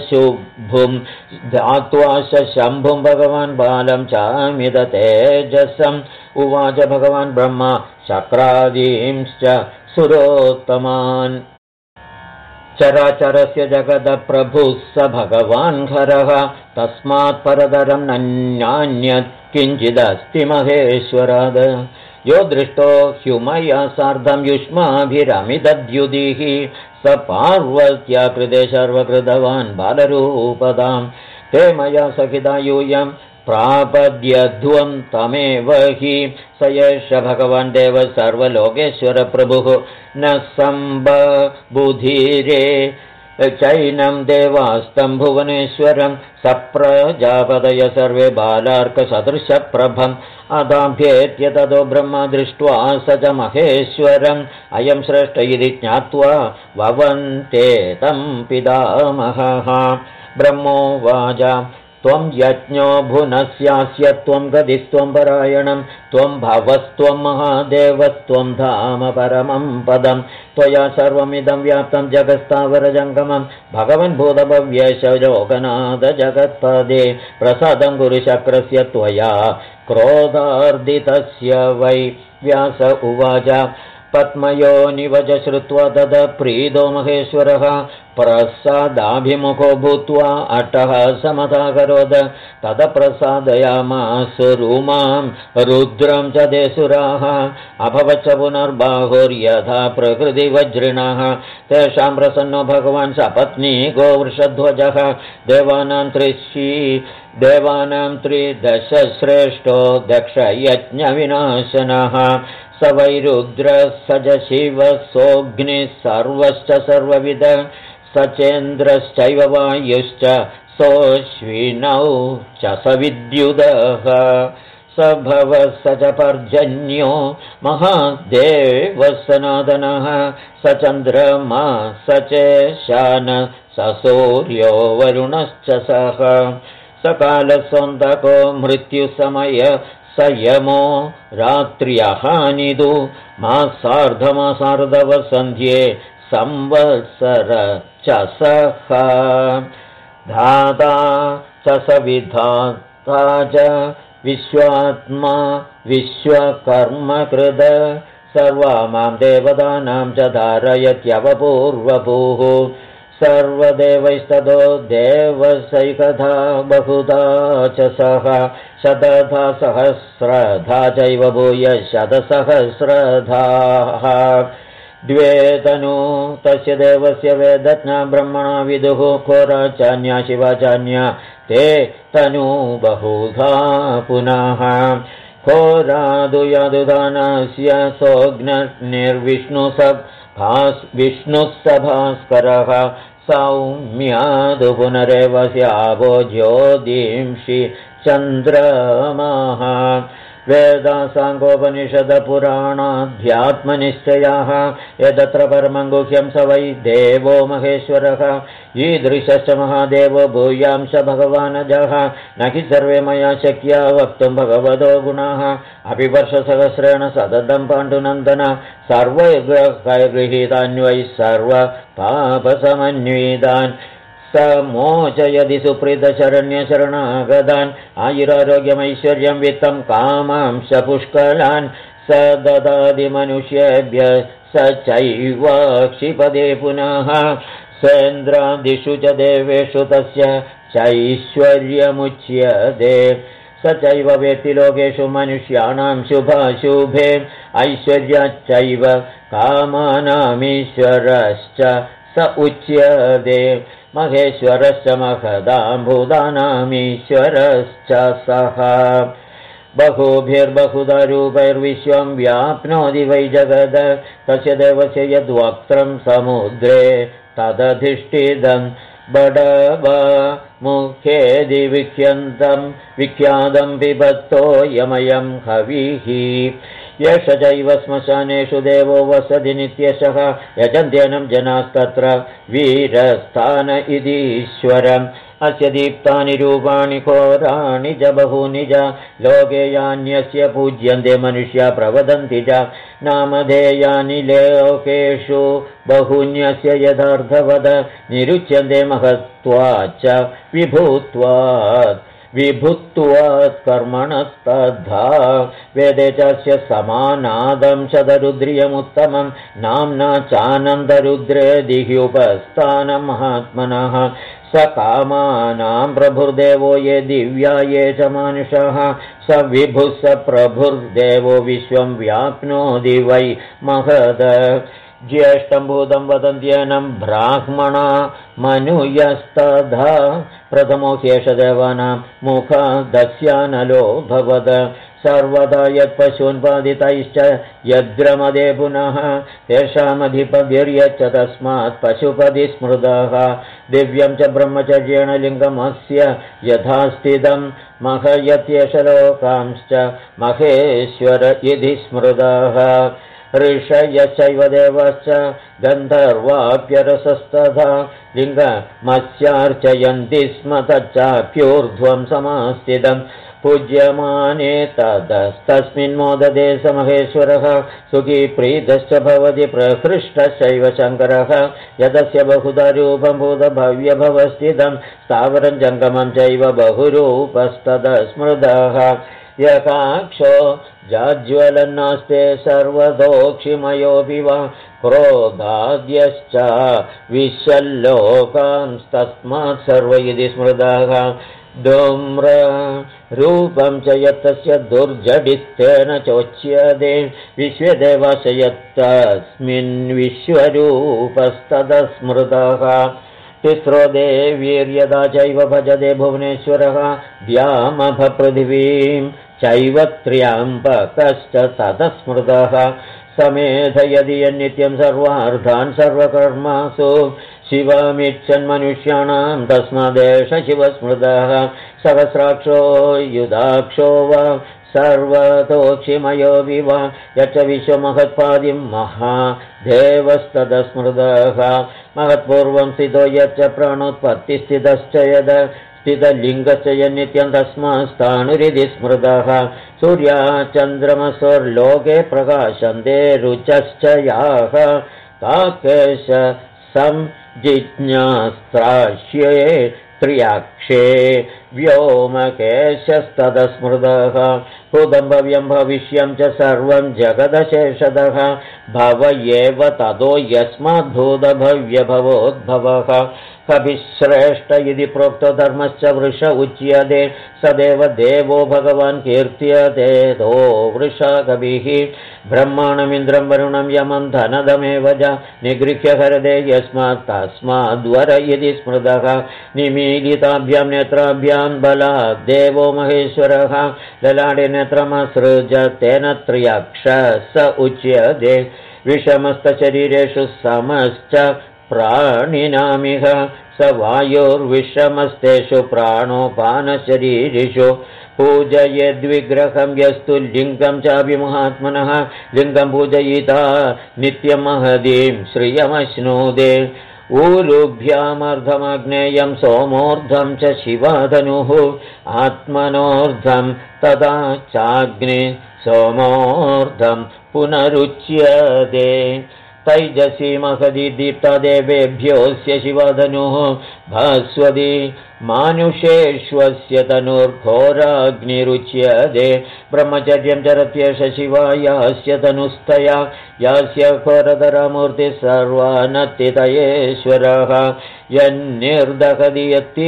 स शम्भुं भगवान् बालं चामिदतेजसम् उवाच भगवान् ब्रह्मा शक्रादींश्च सुरोत्तमान् चराचरस्य जगदप्रभुः स भगवान् हरः तस्मात् परतरं नान्यत् किञ्चिदस्ति महेश्वराद यो दृष्टो ह्युमया सार्धं युष्माभिरमिदद्युदिः स पार्वत्या कृते सर्वकृतवान् बालरूपदां ते मया सखिता यूयं प्रापद्यध्वं तमेव हि स एष भगवान् देव सर्वलोकेश्वर प्रभुः न सम्बुधिरे चैनं देवास्तं भुवनेश्वरं सप्रजापदय सर्वे बालार्कसदृशप्रभम् अदाभ्येत्य ततो ब्रह्मा दृष्ट्वा स च महेश्वरम् अयं श्रेष्ठ इति ज्ञात्वा ववन्ते तं पितामहः ब्रह्मोवाच त्वं यज्ञो भुनस्यास्य त्वं गदिस्त्वं परायणं त्वं भवस्त्वं महादेवस्त्वं धाम परमं पदं त्वया सर्वमिदं व्याप्तं जगत्स्थावरजङ्गमं भगवन् भूतभव्येश लोकनाथ जगत्पदे प्रसादं गुरुशक्रस्य त्वया क्रोधार्दितस्य वै व्यास उवाच पद्मयोनिवच श्रुत्वा तदप्रीतो महेश्वरः प्रसादाभिमुखो भूत्वा अट्टः समताकरोद तदप्रसादयामासुरूमां रुद्रं च देसुराः अभवच्च पुनर्बाहुर्यथा प्रकृतिवज्रिणः तेषां प्रसन्नो भगवान् सपत्नीको वृषध्वजः देवानां त्रिदशश्रेष्ठो दक्षयज्ञविनाशनः स वैरुद्रः स च शिवः सोऽग्निः सर्वश्च सर्वविद स चेन्द्रश्चैव वायुश्च सोऽश्विनौ च स विद्युदः स भवः स च पर्जन्यो महादेवः सनातनः स चन्द्रमा स चेशान स सूर्यो वरुणश्च सः स कालसोऽन्तको मृत्युसमय स यमो रात्र्यहानिदु मासार्धवसन्ध्ये संवत्सर च सः धाता च स विधाता च विश्वात्मा विश्वकर्मकृद सर्वामां देवतानां च धारयत्यवपूर्वभूः सर्वदेवैस्ततो देवसैकथा बहुधा च सः शतधा सहस्रधा चैव भूय शतसहस्रधाः द्वे तनु तस्य देवस्य वेदज्ञा ब्रह्मणा विदुः घोराचान्या शिवाचान्या ते तनु बहुधा पुनः घोरादुयादुदानस्य सोऽग्निर्विष्णुः स भास्करः सौम्यादु पुनरेव स्यावो ज्योतिंषि चन्द्रमाः वेदासाङ्गोपनिषदपुराणाध्यात्मनिश्चयाः यदत्र परमं गुह्यं स वै देवो महेश्वरः ईदृशश्च महादेवो भूयांश भगवानजः न हि सर्वे मया शक्या वक्तुं भगवतो गुणाः अपि वर्षसहस्रेण सततं पाण्डुनन्दन सर्वैर्गृहीतान्वै सर्वपापसमन्वितान् स मोचयदि सुप्रीतशरण्यशरणागतान् आयुरारोग्यमैश्वर्यं वित्तं कामांश पुष्कलान् स ददाति मनुष्येभ्य स चैव क्षिपदे पुनः सेन्द्रादिषु च देवेषु तस्य चैश्वर्यमुच्यते स चैव वेत्ति लोकेषु मनुष्याणां शुभाशुभे ऐश्वर्याच्चैव कामानामीश्वरश्च स उच्यते महेश्वरश्च महदां भूतानामीश्वरश्च सः बहुभिर्बहुधा रूपैर्विश्वं व्याप्नोति वै जगद तस्य देवस्य यद्वक्त्रं समुद्रे तदधिष्ठितं बडवमुखेदि विख्यातं पिबत्तो यमयं हविः यश चैव श्मशानेषु देवो वसति नित्यशः यजन्त्यनं जनास्तत्र वीरस्थान इतीश्वरं अस्य दीप्तानि रूपाणि घोराणि च बहूनि च लोके यान्यस्य पूज्यन्ते मनुष्या प्रवदन्ति च नामधेयानि लोकेषु बहून्यस्य यथार्थवद निरुच्यन्ते महत्त्वाच्च विभुत्वात् कर्मणस्तद्धा वेदे चास्य समानादं शतरुद्रियमुत्तमं नाम्ना चानन्दरुद्रेदिह्युपस्थानं महात्मनः स कामानां प्रभुर्देवो ये दिव्या ये च मानुषः स विभुः स प्रभुर्देवो विश्वं व्याप्नोति वै महद ज्येष्ठं भूतं वदन्त्येनं ब्राह्मणा मनुयस्तधा प्रथमो ह्येषदेवानां मुखादस्यानलो भवद सर्वदा यत्पशून् पादितैश्च यद्रमदे पुनः तेषामधिपतिर्यच्च तस्मात् पशुपति स्मृतः दिव्यं च ब्रह्मचर्येण लिङ्गमस्य यथा स्थितं महयत्येष लोकांश्च महेश्वर इति स्मृतः ऋषयश्चैव देवश्च गन्धर्वाप्यरसस्तथा लिङ्गमस्यार्चयन्ति स्म तच्चाप्यूर्ध्वं समास्थितम् पूज्यमाने तदस्तस्मिन् मोददे स महेश्वरः सुखी प्रीतश्च भवति प्रहृष्टश्चैव शङ्करः यदस्य बहुधा रूपं भूतभव्यभवस्थितं स्थावरं जङ्गमं चैव बहुरूपस्तदस्मृतः यथाक्षो जाज्वलन्नास्ते सर्वतोक्षिमयोऽपि वा क्रोधाद्यश्च विश्वल्लोकांस्तस्मात् सर्व इति स्मृतः धूम्ररूपं च यत्तस्य दुर्जडिस्तेन चोच्यते विश्वदेवाश्च यत्तस्मिन् विश्वरूपस्तदस्मृतः तिस्रो देवीर्यदा चैव भजते भुवनेश्वरः द्यामभपृथिवीं चैव त्र्यम्बकश्च तदस्मृतः समेधयति यन्नित्यं सर्वार्थान् सर्वकर्मासु शिवमिच्छन्मनुष्याणां तस्मादेष शिवस्मृतः सहस्राक्षो युधाक्षो वा सर्वतोक्षिमयोऽपि वा यच्च विश्वमहत्पादिं महादेवस्तदस्मृतः महत्पूर्वं स्थितो यच्च प्राणोत्पत्तिस्थितश्च यद स्थितलिङ्गश्च यन्नित्यं तस्मात्स्थाणुरिति स्मृतः सूर्याचन्द्रमसोर्लोके प्रकाशन्ते रुचश्च याः ताकेश संजिज्ञास्त्राश्ये त्र्यक्षे व्योमकेशस्तदस्मृतः भूतं भव्यं भविष्यं च सर्वं जगदशेषतः भव एव ततो यस्माद्भूतभव्यभवोद्भवः कविश्रेष्ठ इति प्रोक्तो धर्मश्च वृष उच्यते सदेव देवो भगवान् कीर्त्यते तो वृषा कविः ब्रह्माणमिन्द्रं वरुणं यमं धनदमेव च निगृह्य हरदे यस्मात् तस्माद्वर इति स्मृतः निमीलिताभ्यां नेत्राभ्यां बलात् देवो महेश्वरः ललाटे नेत्रमसृज तेन त्र्यक्ष स उच्यते विषमस्तशरीरेषु समश्च प्राणिनामिह स वायुर्विषमस्तेषु प्राणोपानशरीरिषु पूजयेद्विग्रहं यस्तु लिङ्गं चापि महात्मनः लिङ्गं पूजयिता नित्यमहदीं श्रियमश्नुदे ऊरुभ्यामर्धमग्नेयं सोमोर्धं च शिवाधनुः आत्मनोर्धं तदा चाग्नि सोमोर्धं पुनरुच्यते तैजसी महदी दीप्ता देवेभ्योऽस्य शिवधनुः भास्वती मानुषेष्वस्य तनुर्घोराग्निरुच्यते ब्रह्मचर्यं चरत्येष शिवायास्य तनुस्तया यास्य घोरधरमूर्तिः सर्वानत्तितयेश्वरः यन्निर्दहति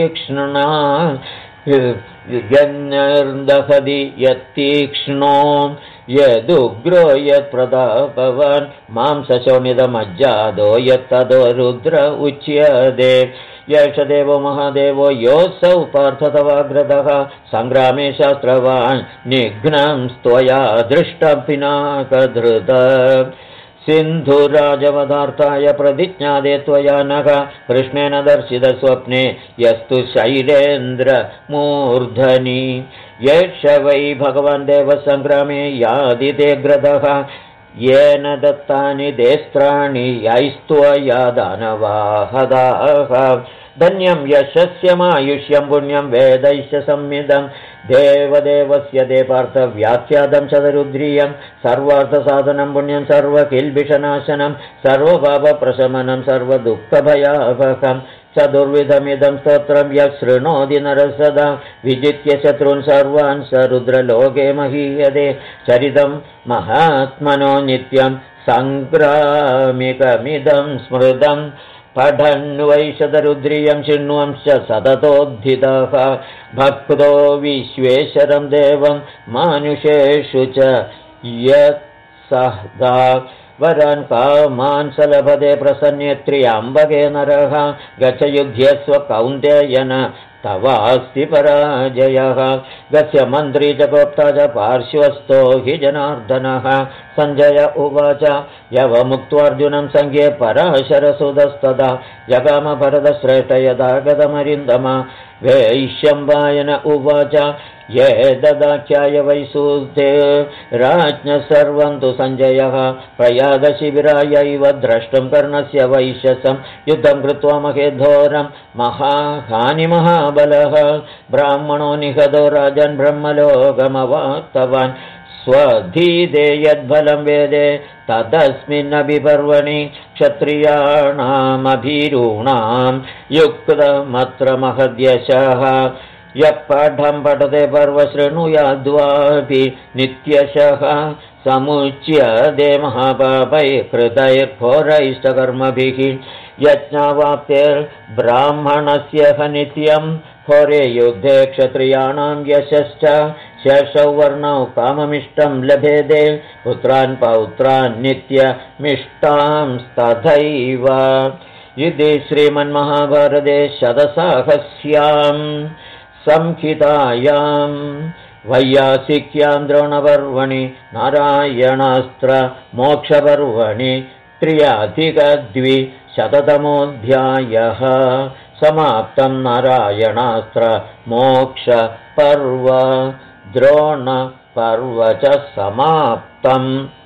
यत्तीक्ष्णो यदुग्रो यत्प्रतापवान् मांसशोणितमज्जादो यत्तदो रुद्र उच्यते यश देवो महादेवो योऽसौ पार्थतवाग्रतः सङ्ग्रामे शास्त्रवान् निघ्नं त्वया दृष्टपिनाकधृत सिन्धुराजवधार्थाय प्रतिज्ञादे त्वया नः कृष्णेन दर्शितस्वप्ने यस्तु शैलेन्द्रमूर्धनि येष वै भगवान् देवसङ्ग्रामे यादिते ग्रतः येन दत्तानि देस्त्राणि यैस्त्वया दानवाहदाः धन्यं यशस्यमायुष्यं पुण्यं वेदैश्च संमिदं देवदेवस्य ते पार्थव्याख्यातं शतरुद्रीयं सर्वार्थसाधनं पुण्यं सर्वकिल्बिषनाशनं सर्वपापप्रशमनं सर्वदुःखभयापहं चतुर्विधमिदं स्तोत्रं यः शृणोति नरः सदा विजित्य शत्रून् सर्वान् स रुद्रलोके महीयते चरितं महात्मनो नित्यं सङ्ग्रामिकमिदं स्मृतं पठन् वै शतरुद्रीयं शृण्वंश्च सततोद्धितः भक्तो विश्वेश्वरं देवं मानुषेषु च यत्सदा वरान् कामान् सलभते प्रसन्नेत्र्यम्बके नरः गच्छ युध्यस्व कौन्तेयन तवास्ति पराजयः गस्य मन्त्री च गोप्ता च पार्श्वस्थो हि जनार्दनः सञ्जय उवाच यवमुक्त्वार्जुनं सङ्ख्ये पराशरसुतस्तदा जगामभरतश्रेष्ठ यदा गतमरिन्दमा वैश्यम्पायन उवाच ये ददाख्याय वैसूते राज्ञः सर्वं तु सञ्जयः प्रयागशिबिरायैव द्रष्टुं कर्णस्य वैश्यसं युद्धं कृत्वा महेद्धोरं महाहानिमहाबलः ब्राह्मणो निहतो राजन् ब्रह्मलोकमवाप्तवान् स्वधीते यद्बलं वेदे तदस्मिन्नभिपर्वणि क्षत्रियाणामभीरूणां युक्तमत्र महद्यशः यः पाठं पठते पर्वशृणुयाद्वापि नित्यशः समुच्यते महापापैः कृतैर्घोरैष्टकर्मभिः यज्ञावाप्तेर्ब्राह्मणस्य नित्यं घोरे युद्धे क्षत्रियाणां यशश्च शेषौ वर्णौ काममिष्टं लभेदे पुत्रान् पौत्रान् नित्यमिष्टांस्तथैव इति श्रीमन्महाभारते शतसाहस्यां संहितायां वैयासिक्यां द्रोणपर्वणि नारायणास्त्रमोक्षपर्वणि 3अधिक-200तमोऽध्यायः समाप्तं नारायणास्त्रमोक्षपर्व द्रोणपर्व च समाप्तम्।